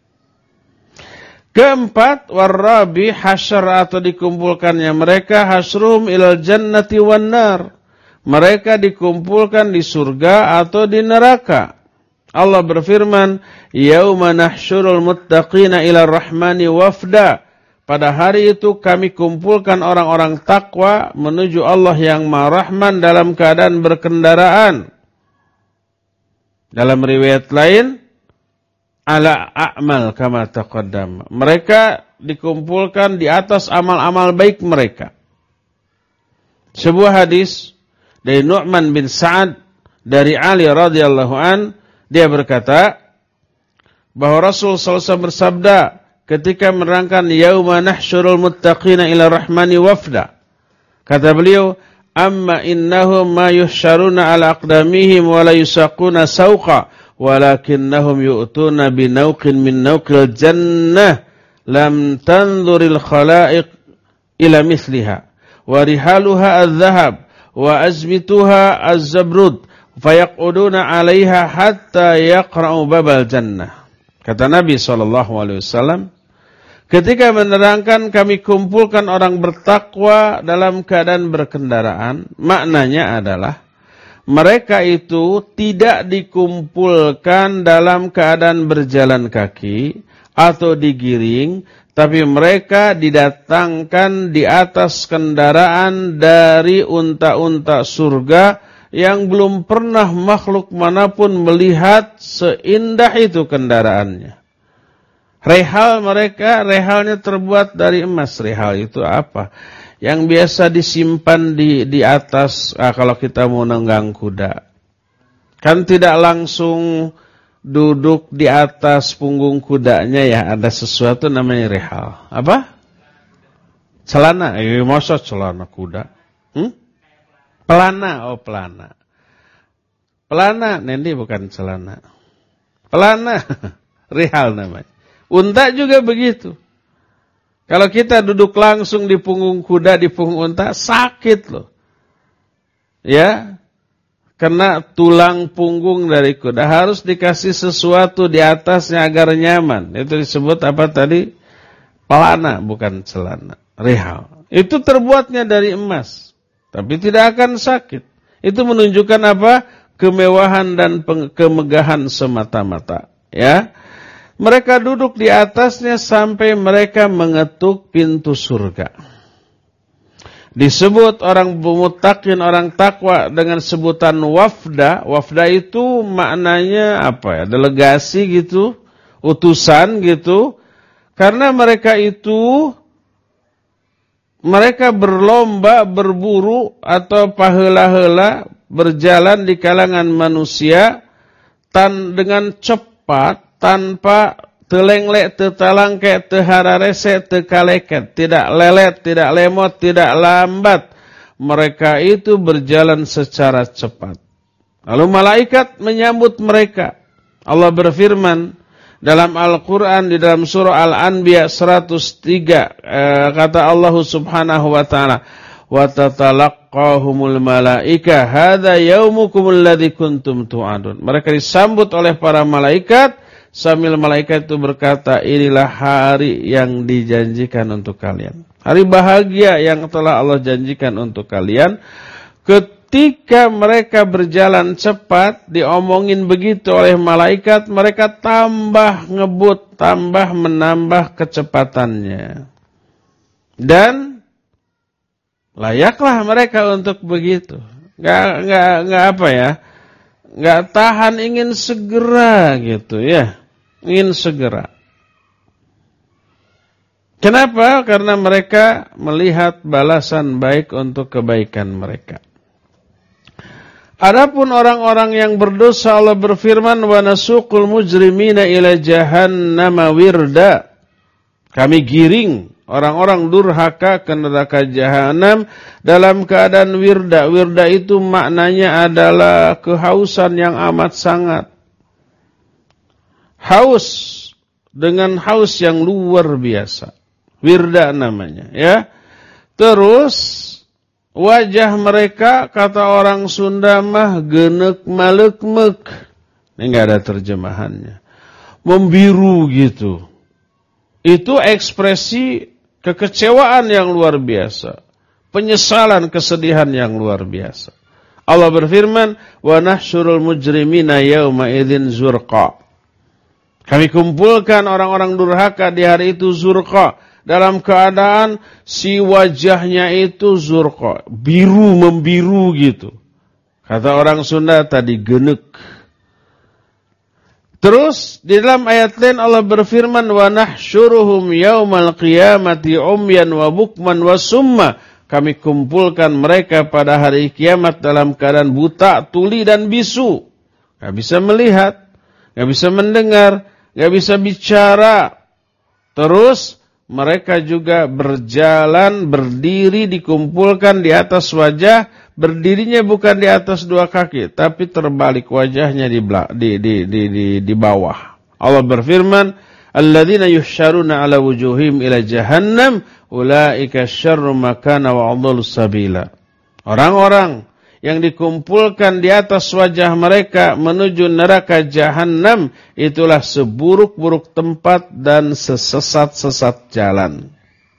Keempat, warabi hasyar atau dikumpulkannya mereka hasyruhum ilal jannati wan nar. Mereka dikumpulkan di surga atau di neraka. Allah berfirman, yauma nahsyurul muttaqina ila rahmani wafda. Pada hari itu kami kumpulkan orang-orang takwa menuju Allah yang Maha Rahman dalam keadaan berkendaraan. Dalam riwayat lain, ala a'mal kama taqaddam. Mereka dikumpulkan di atas amal-amal baik mereka. Sebuah hadis dari Nu'man bin Sa'ad dari Ali radhiyallahu an, dia berkata bahwa Rasul sallallahu alaihi wasallam bersabda ketika menerangkan yauma nahsyurul muttaqina ila rahmani wafda. Kata beliau, amma innahum ma yuhsyaruna ala aqdamihim wa la yusaquna sauqa walakinnahum yu'tuna binauqin min nauqil jannah lam tanzuril khalaiq ila misliha wa rihaluha adh-dhahab wa azmituha az-zabrud fayaquduna 'alaiha hatta yaqra'u babal jannah. Kata Nabi SAW, ketika menerangkan kami kumpulkan orang bertakwa dalam keadaan berkendaraan, maknanya adalah mereka itu tidak dikumpulkan dalam keadaan berjalan kaki atau digiring, tapi mereka didatangkan di atas kendaraan dari unta-unta surga yang belum pernah makhluk manapun melihat seindah itu kendaraannya. Rehal mereka, rehalnya terbuat dari emas. Rehal itu apa? Yang biasa disimpan di atas, kalau kita mau nunggang kuda. Kan tidak langsung duduk di atas punggung kudanya ya, ada sesuatu namanya rehal. Apa? Celana. Masa celana kuda? Pelana. Oh, pelana. Pelana, Nendi bukan celana. Pelana. Rehal namanya. Unta juga begitu. Kalau kita duduk langsung di punggung kuda, di punggung unta, sakit loh. Ya, kena tulang punggung dari kuda. Harus dikasih sesuatu di atasnya agar nyaman. Itu disebut apa tadi? Pelana, bukan celana. Rehal. Itu terbuatnya dari emas. Tapi tidak akan sakit. Itu menunjukkan apa? Kemewahan dan kemegahan semata-mata. Ya. Mereka duduk di atasnya sampai mereka mengetuk pintu surga. Disebut orang muttaqin, orang takwa dengan sebutan wafda. Wafda itu maknanya apa ya? Delegasi gitu, utusan gitu. Karena mereka berlomba, berburu atau paheula-heula berjalan di kalangan manusia dengan cepat, tanpa telenglek, tetalangke, tehararese, tekaleket, tidak lelet, tidak lemot, tidak lambat. Mereka itu berjalan secara cepat. Lalu malaikat menyambut mereka. Allah berfirman dalam Al-Quran di dalam surah Al-Anbiya 103, kata Allah subhanahu wa ta'ala, wa tatalaqahumul malaika hadza yaumukumul ladzi kuntum tu'adun. Mereka disambut oleh para malaikat sambil malaikat itu berkata, inilah hari yang dijanjikan untuk kalian. Hari bahagia yang telah Allah janjikan untuk kalian. Ketika mereka berjalan cepat, diomongin begitu oleh malaikat, mereka tambah ngebut, tambah menambah kecepatannya. Dan layaklah mereka untuk begitu. Nggak apa ya? Nggak tahan, ingin segera gitu ya. Ingin segera. Kenapa? Karena mereka melihat balasan baik untuk kebaikan mereka. Adapun orang-orang yang berdosa, Allah berfirman, wa nasuqul mujrimina ila jahannama wirda. Kami giring orang-orang durhaka ke neraka jahanam dalam keadaan wirda. Wirda itu maknanya adalah kehausan yang amat sangat. Haus dengan haus yang luar biasa. Wirda namanya, ya. Terus wajah mereka, kata orang Sunda mah, genek malekmek. Ini enggak ada terjemahannya. Membiru gitu. Itu ekspresi kekecewaan yang luar biasa. Penyesalan, kesedihan yang luar biasa. Allah berfirman, wa nahsyurul mujrimina yauma idzin zurqa. Kami kumpulkan orang-orang durhaka di hari itu zurqa, dalam keadaan si wajahnya itu zurqa, biru membiru gitu. Kata orang Sunda tadi genek. Terus di dalam ayat lain Allah berfirman, wa nahsyuruhum yaumal qiyamati umyan wa bukman wa summa. Kami kumpulkan mereka pada hari kiamat dalam keadaan buta, tuli dan bisu. Gak bisa melihat, gak bisa mendengar, gak bisa bicara. Terus mereka juga berjalan, berdiri, dikumpulkan di atas wajah. Berdirinya bukan di atas dua kaki, tapi terbalik wajahnya di bawah. Allah berfirman, alladzina yuhsyaruna ala wujuhim ila jahannam ulaika syarru makana wa adhallu sabila. Orang-orang yang dikumpulkan di atas wajah mereka menuju neraka jahanam, itulah seburuk-buruk tempat dan sesesat-sesat jalan.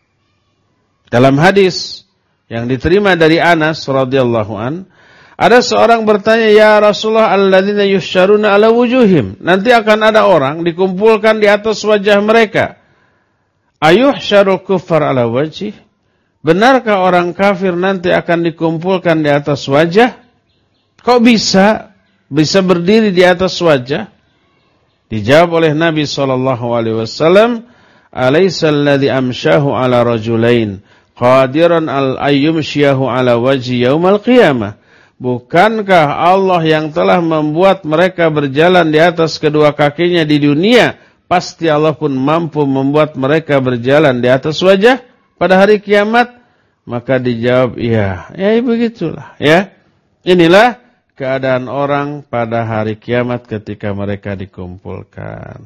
Dalam hadis yang diterima dari Anas radhiyallahu an, ada seorang bertanya, ya Rasulullah, alladzina yuhsyaruna ala wujuhim. Nanti akan ada orang dikumpulkan di atas wajah mereka. Ayuhsyarul kuffar ala wajih? Benarkah orang kafir nanti akan dikumpulkan di atas wajah? Kok bisa berdiri di atas wajah? Dijawab oleh Nabi SAW, alaisa alladhi amsyahu ala rajulain qadiran al-ayyumsyahu ala wajhi yaumal qiyamah. Bukankah Allah yang telah membuat mereka berjalan di atas kedua kakinya di dunia, pasti Allah pun mampu membuat mereka berjalan di atas wajah pada hari kiamat? Maka dijawab, iya. Ya begitulah, ya. Inilah keadaan orang pada hari kiamat ketika mereka dikumpulkan.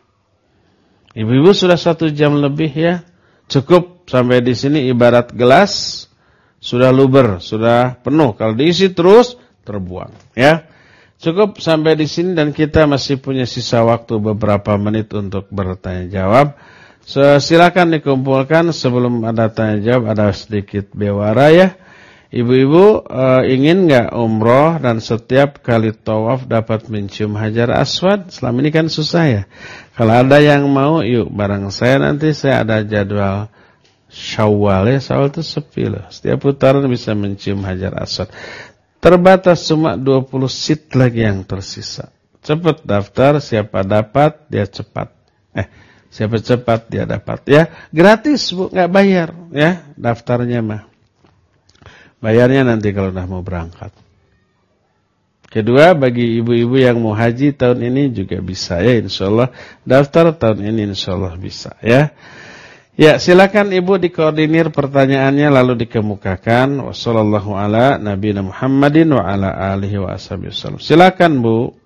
Ibu-ibu sudah 1 jam lebih ya. Cukup sampai di sini, ibarat gelas sudah luber, sudah penuh. Kalau diisi terus terbuang, ya. Cukup sampai di sini dan kita masih punya sisa waktu beberapa menit untuk bertanya jawab. Silakan dikumpulkan sebelum ada tanya jawab, ada sedikit bewara ya. Ibu-ibu ingin nggak umroh dan setiap kali tawaf dapat mencium Hajar Aswad? Selama ini kan susah ya. Kalau ada yang mau, yuk bareng saya, nanti saya ada jadwal Syawal itu sepi loh. Setiap putaran bisa mencium Hajar Aswad. Terbatas cuma 20 seat lagi yang tersisa. Cepat daftar, siapa dapat dia cepat. Siapa cepat dia dapat ya. Gratis Bu, enggak bayar ya daftarnya mah. Bayarnya nanti kalau udah mau berangkat. Kedua, bagi ibu-ibu yang mau haji tahun ini juga bisa ya insyaallah. Daftar tahun ini insyaallah bisa ya. Ya, silakan Ibu dikoordinir pertanyaannya lalu dikemukakan. Wassallallahu ala nabiyina Muhammadin wa ala alihi wa ashabihi wasallam. Silakan Bu.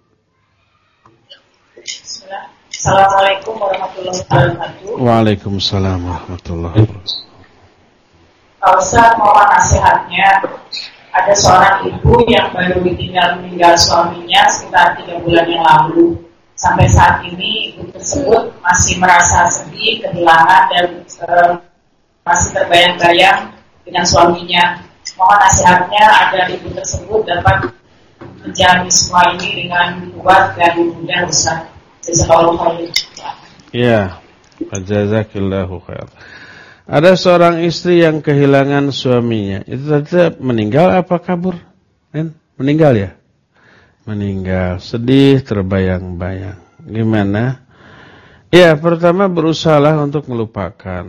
Assalamualaikum warahmatullahi wabarakatuh. Waalaikumsalam warahmatullahi wabarakatuh. Pak Ustaz, mohon nasihatnya. Ada seorang ibu yang baru meninggal suaminya sekitar 3 bulan yang lalu. Sampai saat ini ibu tersebut masih merasa sedih, kehilangan dan masih terbayang-bayang dengan suaminya. Mohon nasihatnya agar ibu tersebut dapat menjalani semua ini dengan kuat dan mudah Ustaz. Jazakallahu khair. Ya, jazakillahu khair. Ada seorang istri yang kehilangan suaminya. Itu tetap meninggal apa kabur? Meninggal ya? Meninggal, sedih, terbayang-bayang. Gimana? Ya, pertama berusahalah untuk melupakan.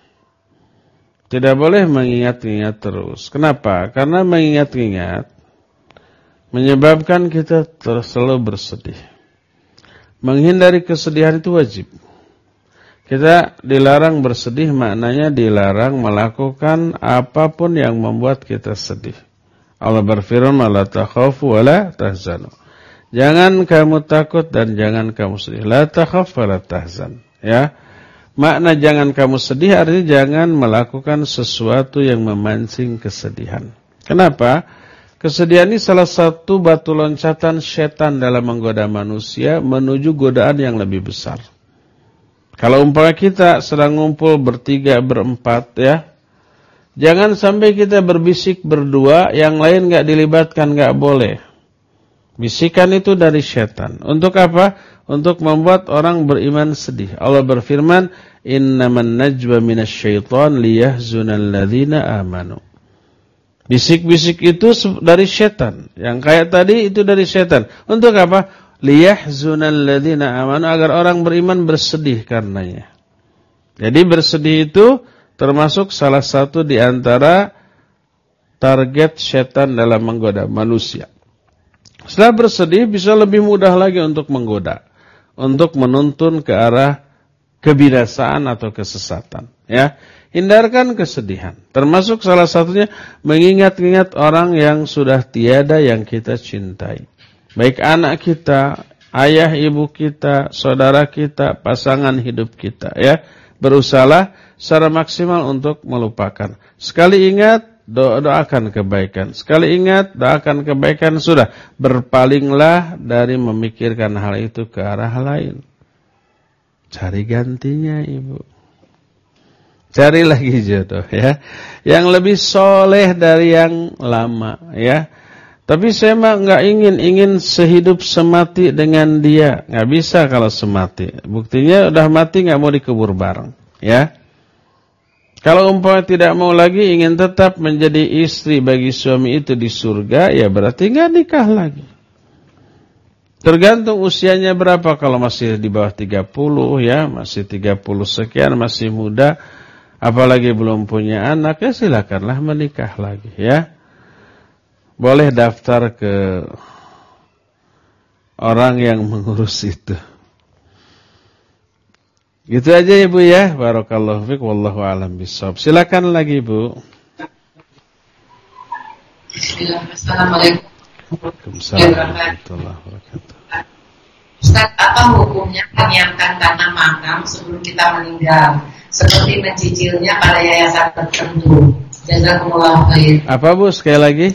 Tidak boleh mengingat-ingat terus. Kenapa? Karena mengingat-ingat menyebabkan kita selalu bersedih. Menghindari kesedihan itu wajib. Kita dilarang bersedih, maknanya dilarang melakukan apapun yang membuat kita sedih. Allah berfirman, "La takhafu wa la tahzanu." Jangan kamu takut dan jangan kamu sedih. La takhaf wa la tahzan. Ya. Makna jangan kamu sedih artinya jangan melakukan sesuatu yang memancing kesedihan. Kenapa? Kesedihan ini salah satu batu loncatan setan dalam menggoda manusia menuju godaan yang lebih besar. Kalau umpama kita sedang ngumpul bertiga, berempat ya, jangan sampai kita berbisik berdua, yang lain enggak dilibatkan, enggak boleh. Bisikan itu dari setan. Untuk apa? Untuk membuat orang beriman sedih. Allah berfirman, "Innaman najwa minasyaiton liyahzunal ladzina amanu." Bisik-bisik itu dari setan. Yang kayak tadi itu dari setan. Untuk apa? Liyahzunal ladzina amanu, agar orang beriman bersedih karenanya. Jadi bersedih itu termasuk salah satu di antara target setan dalam menggoda manusia. Setelah bersedih bisa lebih mudah lagi untuk menggoda, untuk menuntun ke arah kebinasaan atau kesesatan, ya. Hindarkan kesedihan. Termasuk salah satunya mengingat-ingat orang yang sudah tiada yang kita cintai. Baik anak kita, ayah ibu kita, saudara kita, pasangan hidup kita, ya. Berusahalah secara maksimal untuk melupakan. Sekali ingat, doakan kebaikan. Sekali ingat, doakan kebaikan, sudah. Berpalinglah dari memikirkan hal itu ke arah lain. Cari gantinya, Ibu. Cari lagi jodoh, ya. Yang lebih soleh dari yang lama, ya. Tapi saya mah nggak ingin sehidup semati dengan dia. Nggak bisa kalau semati. Buktinya udah mati nggak mau dikubur bareng, ya. Kalau umpamanya tidak mau lagi ingin tetap menjadi istri bagi suami itu di surga, ya berarti nggak nikah lagi. Tergantung usianya berapa. Kalau masih di bawah 30, ya, masih 30 sekian, masih muda, apalagi belum punya anak, ya silakanlah menikah lagi, ya. Boleh daftar ke orang yang mengurus itu. Gitu aja Ibu ya. Barakallahu fiik, wallahu a'lam bishawab. Silakan lagi Ibu. Assalamualaikum warahmatullahi wabarakatuh. Ustaz, apa hukumnya menyiapkan tanah makam sebelum kita meninggal, seperti mencicilnya pada yayasan tertentu? Jazakumullah khair. Apa Bu, sekali lagi?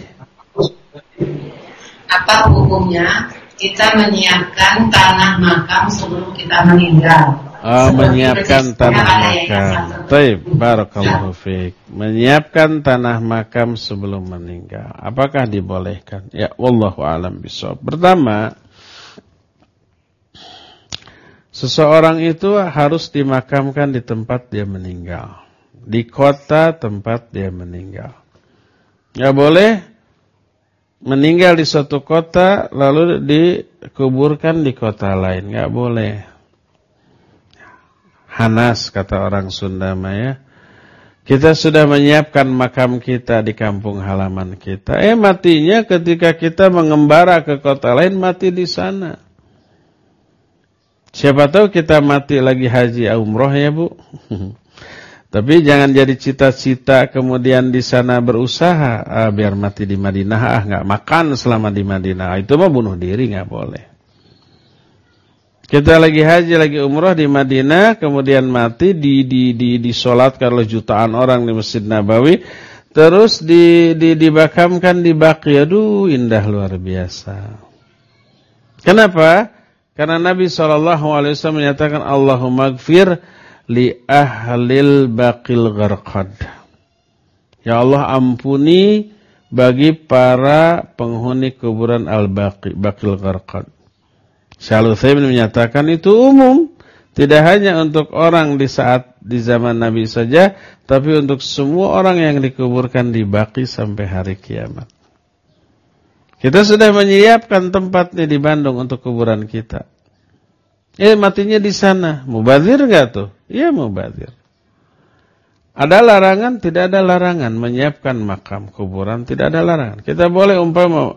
Apa hukumnya kita menyiapkan tanah makam sebelum kita meninggal? Menyiapkan tanah makam. Baik, barakallahu fiik. Menyiapkan tanah makam sebelum meninggal. Apakah dibolehkan? Ya, wallahu a'lam bishawab. Pertama, seseorang itu harus dimakamkan di tempat dia meninggal. di kota tempat dia meninggal. Nggak boleh meninggal di suatu kota lalu dikuburkan di kota lain, nggak boleh. Hanas kata orang Sunda maya. Kita sudah menyiapkan makam kita di kampung halaman kita. Matinya ketika kita mengembara ke kota lain, mati di sana. Siapa tahu kita mati lagi haji umroh ya Bu. Tapi jangan jadi cita-cita kemudian di sana berusaha biar mati di Madinah, nggak makan selama di Madinah. Itu mah bunuh diri, nggak boleh. Kita lagi haji, lagi umroh di Madinah, kemudian mati disolatkan oleh jutaan orang di Masjid Nabawi, terus dimakamkan di Baqi. Aduh, indah luar biasa. Kenapa? Karena Nabi SAW menyatakan Allahumma gfir li ahlil Baqil Gharqad. Ya Allah, ampuni bagi para penghuni kuburan Al-Baqi, Baqil Gharqad. Syaikhul Utsaimin menyatakan itu umum, tidak hanya untuk orang di zaman Nabi saja, tapi untuk semua orang yang dikuburkan di Baqi sampai hari kiamat. Kita sudah menyiapkan tempatnya di Bandung untuk kuburan kita. Matinya di sana, mubazir enggak tuh? Iya, mubazir. Ada larangan? Tidak ada larangan menyiapkan makam kuburan, tidak ada larangan. Kita boleh umpama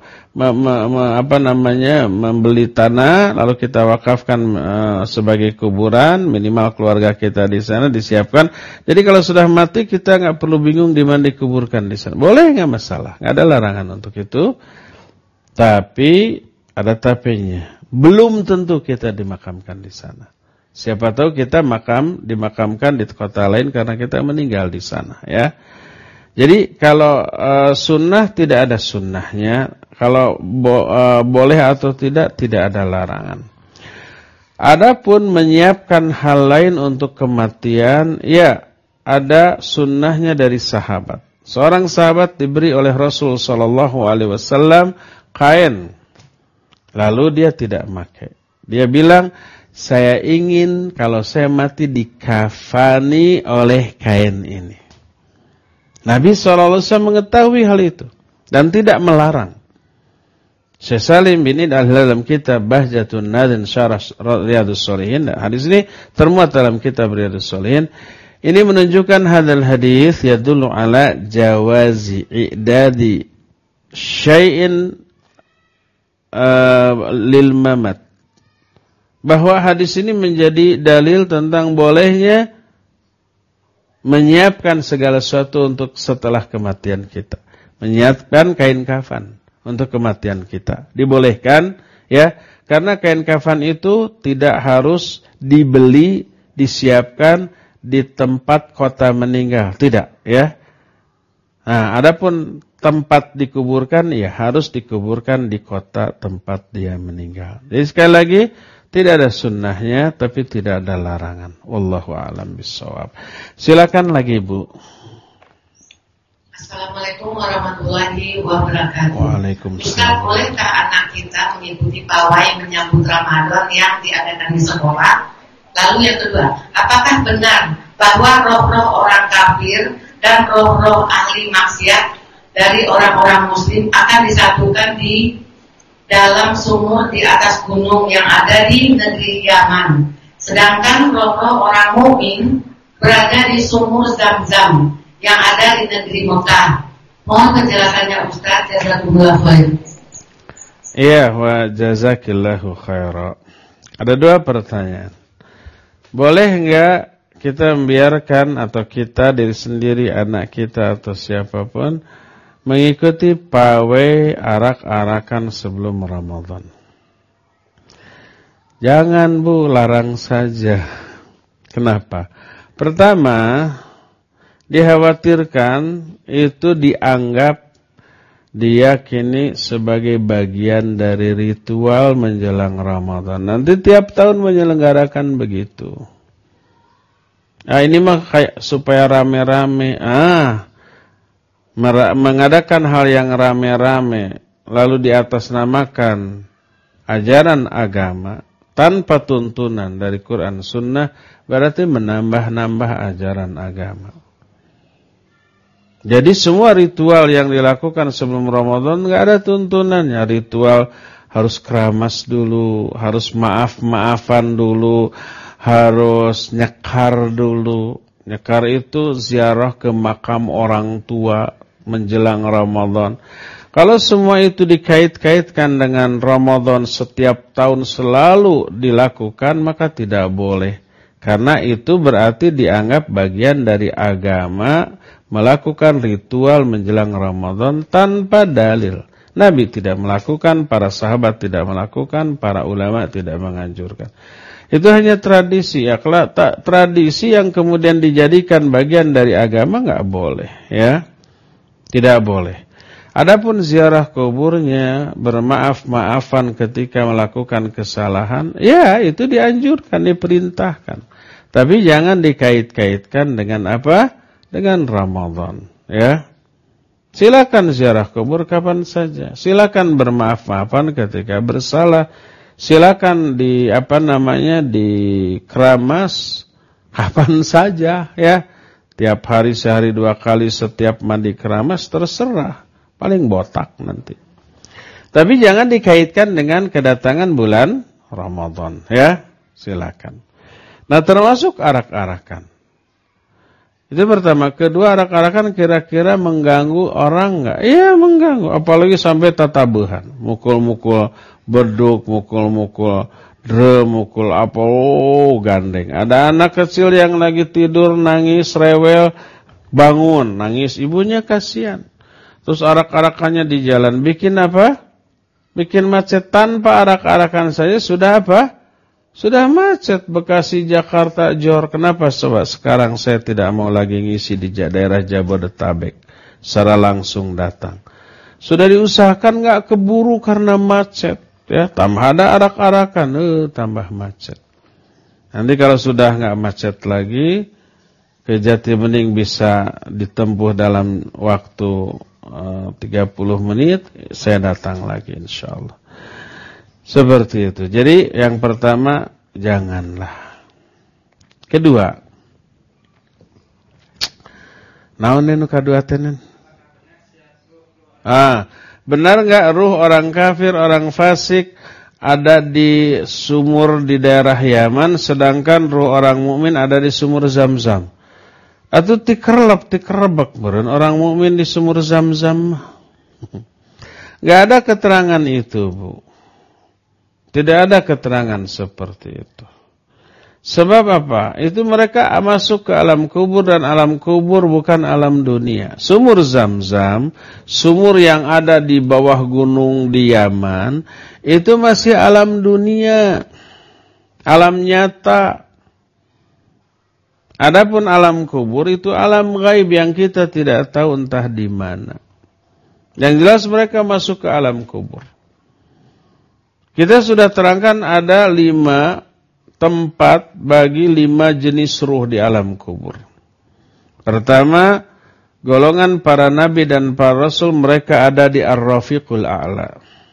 membeli tanah lalu kita wakafkan sebagai kuburan, minimal keluarga kita di sana disiapkan. Jadi kalau sudah mati kita enggak perlu bingung di mana dikuburkan di sana. Boleh, enggak masalah, enggak ada larangan untuk itu. Tapi ada tapinya. Belum tentu kita dimakamkan di sana. Siapa tahu kita dimakamkan di kota lain karena kita meninggal di sana, ya. Jadi kalau sunnah tidak ada sunnahnya, kalau boleh atau tidak ada larangan. Adapun menyiapkan hal lain untuk kematian, ya ada sunnahnya dari sahabat. Seorang sahabat diberi oleh Rasul SAW kain, lalu dia tidak pakai. Dia bilang, saya ingin kalau saya mati dikafani oleh kain ini. Nabi SAW mengetahui hal itu dan tidak melarang. Syekh Salim bin Id dalam kitab Bahjatun Nadin Syarah Riyadhus Shalihin, hadis ini termuat dalam kitab Riyadhus Shalihin. Ini menunjukkan hadal hadis yadullu ala jawazi i'dadi syai'in lil mamat. Bahwa hadis ini menjadi dalil tentang bolehnya menyiapkan segala sesuatu untuk setelah kematian kita. Menyiapkan kain kafan untuk kematian kita. Dibolehkan, ya, karena kain kafan itu tidak harus dibeli, disiapkan di tempat kota meninggal, tidak, ya. Nah, adapun tempat dikuburkan, ya harus dikuburkan di kota tempat dia meninggal. Jadi sekali lagi, tidak ada sunnahnya, tapi tidak ada larangan. Wallahu a'lam bishawab. Silakan lagi, Bu. Assalamualaikum warahmatullahi wabarakatuh. Waalaikumsalam. Ustaz, bolehkah anak kita mengikuti pawai menyambut Ramadan yang diadakan di sekolah? Lalu yang kedua, apakah benar bahwa roh-roh orang kafir dan roh-roh ahli maksiat dari orang-orang muslim akan disatukan di dalam sumur di atas gunung yang ada di negeri Yaman, sedangkan roh-roh orang mukmin berada di sumur Zam-Zam yang ada di negeri Mekah? Mohon penjelasannya Ustaz. Jazakumullah khair. Iya, wa jazakillahu khaira. Ada dua pertanyaan. Boleh enggak kita membiarkan atau kita diri sendiri, anak kita atau siapapun mengikuti pawai arak-arakan sebelum Ramadan? Jangan, Bu, larang saja. Kenapa? Pertama, dikhawatirkan itu dianggap, diyakini sebagai bagian dari ritual menjelang Ramadan. Nanti tiap tahun menyelenggarakan begitu. Ini mah kayak supaya rame-rame. Mengadakan hal yang rame-rame lalu diatasnamakan ajaran agama tanpa tuntunan dari Quran Sunnah, berarti menambah-nambah ajaran agama. Jadi semua ritual yang dilakukan sebelum Ramadan nggak ada tuntunannya. Ritual harus keramas dulu, harus maaf-maafan dulu, harus nyekar dulu. Nyekar itu ziarah ke makam orang tua menjelang Ramadan. Kalau semua itu dikait-kaitkan dengan Ramadan setiap tahun selalu dilakukan, maka tidak boleh. Karena itu berarti dianggap bagian dari agama, melakukan ritual menjelang Ramadan tanpa dalil. Nabi tidak melakukan, para sahabat tidak melakukan, para ulama tidak menganjurkan. Itu hanya tradisi. Ya, tradisi yang kemudian dijadikan bagian dari agama nggak boleh, ya. Tidak boleh. Adapun ziarah kuburnya, bermaaf-maafan ketika melakukan kesalahan, ya itu dianjurkan, diperintahkan. Tapi jangan dikait-kaitkan dengan apa? Dengan Ramadan, ya. Silakan ziarah kubur kapan saja. Silakan bermaaf-maafan ketika bersalah. Silakan dikeramas kapan saja, ya. Tiap hari, sehari 2 kali, setiap mandi keramas, terserah. Paling botak nanti. Tapi jangan dikaitkan dengan kedatangan bulan Ramadan, ya. Silakan. Nah, termasuk arak-arakan. Itu pertama. Kedua, arak-arakan kira-kira mengganggu orang enggak? Iya, mengganggu. Apalagi sampai tatabuhan. Mukul-mukul beduk, mukul-mukul drum, mukul apa, gandeng. Ada anak kecil yang lagi tidur, nangis, rewel, bangun, nangis. Ibunya kasihan. Terus arak-arakannya di jalan. Bikin apa? Bikin macet. Tanpa arak-arakan saja sudah apa? Sudah macet. Bekasi, Jakarta, Johor. Kenapa coba sekarang saya tidak mau lagi ngisi di daerah Jabodetabek secara langsung datang? Sudah diusahakan nggak keburu karena macet, ya. Tambah ada arak-arakan, tambah macet. Nanti kalau sudah nggak macet lagi, ke Jatibening bisa ditempuh dalam waktu 30 menit, saya datang lagi insyaallah. Seperti itu. Jadi yang pertama, janganlah. Kedua, naon nu kadua teh? Benar enggak ruh orang kafir, orang fasik ada di sumur di daerah Yaman, sedangkan ruh orang mukmin ada di sumur Zam-Zam? Atau tikerebek beureun orang mukmin di sumur Zam-Zam? Enggak ada keterangan itu, Bu. Tidak ada keterangan seperti itu. Sebab apa? Itu mereka masuk ke alam kubur, dan alam kubur bukan alam dunia. Sumur Zam-Zam, sumur yang ada di bawah gunung di Yaman, itu masih alam dunia, alam nyata. Adapun alam kubur itu alam gaib yang kita tidak tahu entah di mana. Yang jelas mereka masuk ke alam kubur. Kita sudah terangkan ada 5 tempat bagi 5 jenis ruh di alam kubur. Pertama, golongan para nabi dan para rasul, mereka ada di Ar-Rafiqul A'la.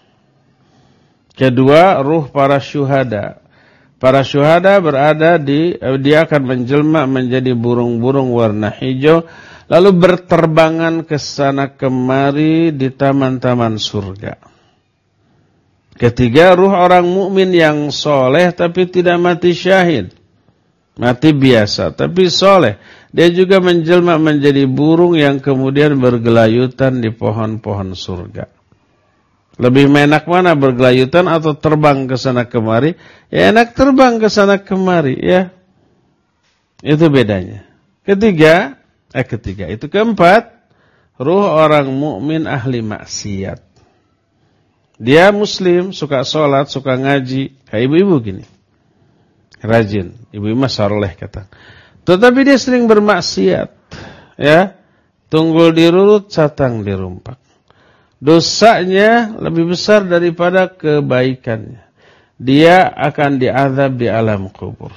Kedua, ruh para syuhada. Para syuhada berada dia akan menjelma menjadi burung-burung warna hijau, lalu berterbangan ke sana kemari di taman-taman surga. Ketiga, ruh orang mukmin yang soleh tapi tidak mati syahid. Mati biasa tapi soleh. Dia juga menjelma menjadi burung yang kemudian bergelayutan di pohon-pohon surga. Lebih enak mana, bergelayutan atau terbang ke sana kemari? Ya enak terbang ke sana kemari, ya. Itu bedanya. Keempat, ruh orang mukmin ahli maksiat. Dia muslim, suka sholat, suka ngaji. Kayak ibu-ibu gini. Rajin. Ibu-ibu saleh kata. Tetapi dia sering bermaksiat. Ya. Tunggul dirurut, catang dirumpak. Dosanya lebih besar daripada kebaikannya. Dia akan diazab di alam kubur.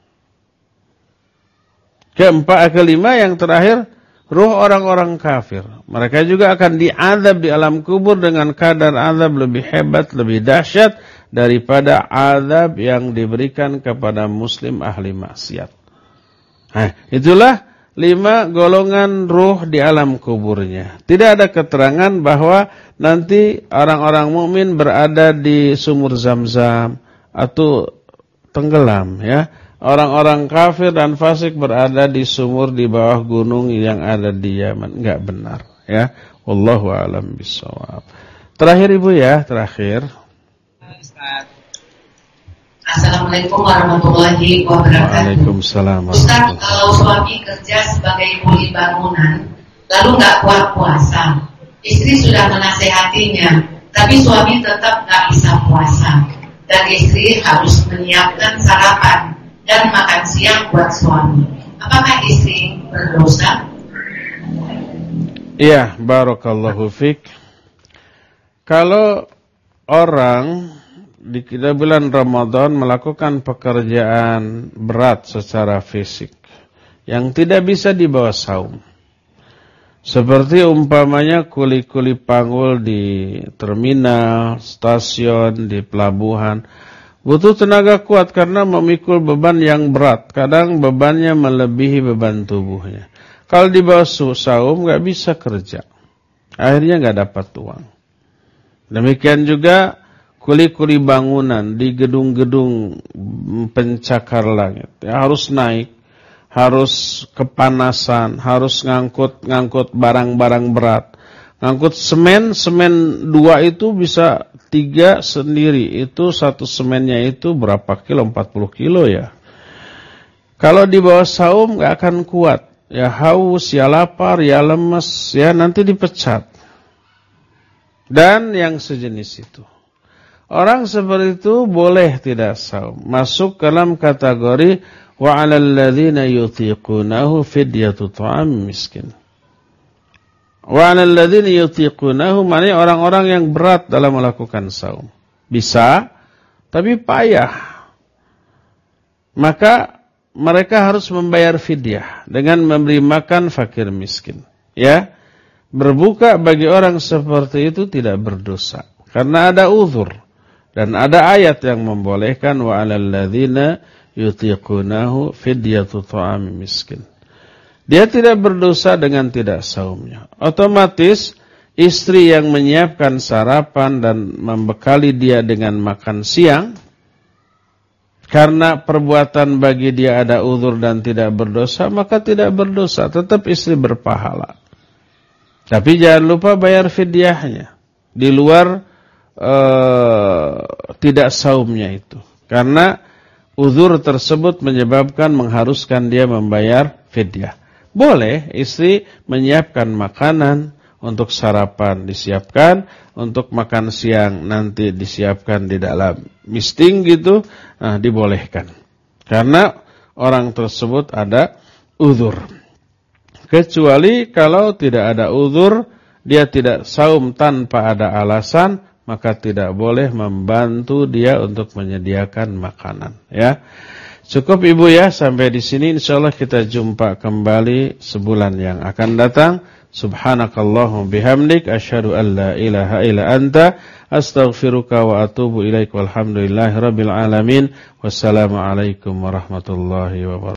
Kelima yang terakhir, ruh orang-orang kafir. Mereka juga akan diazab di alam kubur dengan kadar azab lebih hebat, lebih dahsyat daripada azab yang diberikan kepada muslim ahli maksiat. Nah, itulah 5 golongan ruh di alam kuburnya. Tidak ada keterangan bahwa nanti orang-orang mukmin berada di sumur Zam-Zam atau tenggelam, ya. Orang-orang kafir dan fasik berada di sumur di bawah gunung yang ada di Yaman. Enggak benar, ya. Wallahu a'lam bishawab. Terakhir Ibu ya, terakhir. Assalamualaikum warahmatullahi wabarakatuh. Waalaikumsalam. Ustaz, kalau suami kerja sebagai kuli bangunan, lalu nggak kuat puasa, istri sudah menasehatinya, tapi suami tetap nggak bisa puasa, dan istri harus menyiapkan sarapan dan makan siang buat suami. Apakah istri berdosa? Iya, barakallahu fik. Kalau orang di bulan Ramadan melakukan pekerjaan berat secara fisik yang tidak bisa dibawa saum, seperti umpamanya kuli-kuli panggul di terminal, stasiun, di pelabuhan, butuh tenaga kuat karena memikul beban yang berat. Kadang bebannya melebihi beban tubuhnya. Kalau dibawa saum nggak bisa kerja, akhirnya nggak dapat uang. Demikian juga kuli-kuli bangunan di gedung-gedung pencakar langit, ya, harus naik, harus kepanasan, harus ngangkut barang-barang berat. Ngangkut semen 2 itu bisa 3 sendiri. Itu satu semennya itu berapa kilo? 40 kilo ya. Kalau di bawah saum gak akan kuat. Ya haus, ya lapar, ya lemes, ya nanti dipecat. Dan yang sejenis itu. Orang seperti itu boleh tidak saum. Masuk dalam kategori wa 'alal ladzina yutiqunahu fidyatu ta'am miskin. Wa 'alal ladzina yutiqunahu maknanya orang-orang yang berat dalam melakukan saum. Bisa, tapi payah. Maka mereka harus membayar fidyah dengan memberi makan fakir miskin. Ya. Berbuka bagi orang seperti itu tidak berdosa karena ada uzur. Dan ada ayat yang membolehkan wa 'alal ladzina yutiqunahu fidyatu ta'am miskin. Dia tidak berdosa dengan tidak saumnya. Otomatis istri yang menyiapkan sarapan dan membekali dia dengan makan siang, karena perbuatan bagi dia ada uzur dan tidak berdosa, maka tidak berdosa, tetap istri berpahala. Tapi jangan lupa bayar fidyahnya di luar tidak saumnya itu. Karena uzur tersebut menyebabkan mengharuskan dia membayar fidyah. Boleh istri menyiapkan makanan untuk sarapan disiapkan, untuk makan siang nanti disiapkan di dalam misting gitu, nah dibolehkan. Karena orang tersebut ada uzur. Kecuali kalau tidak ada uzur, dia tidak saum tanpa ada alasan, maka tidak boleh membantu dia untuk menyediakan makanan, ya. Cukup Ibu ya, sampai di sini insyaallah kita jumpa kembali sebulan yang akan datang. Subhanakallahumma bihamdik asyhadu an la ilaha illa anta astaghfiruka wa atubu ilaik walhamdulillahirabbil alamin. Wassalamualaikum warahmatullahi wabarakatuh.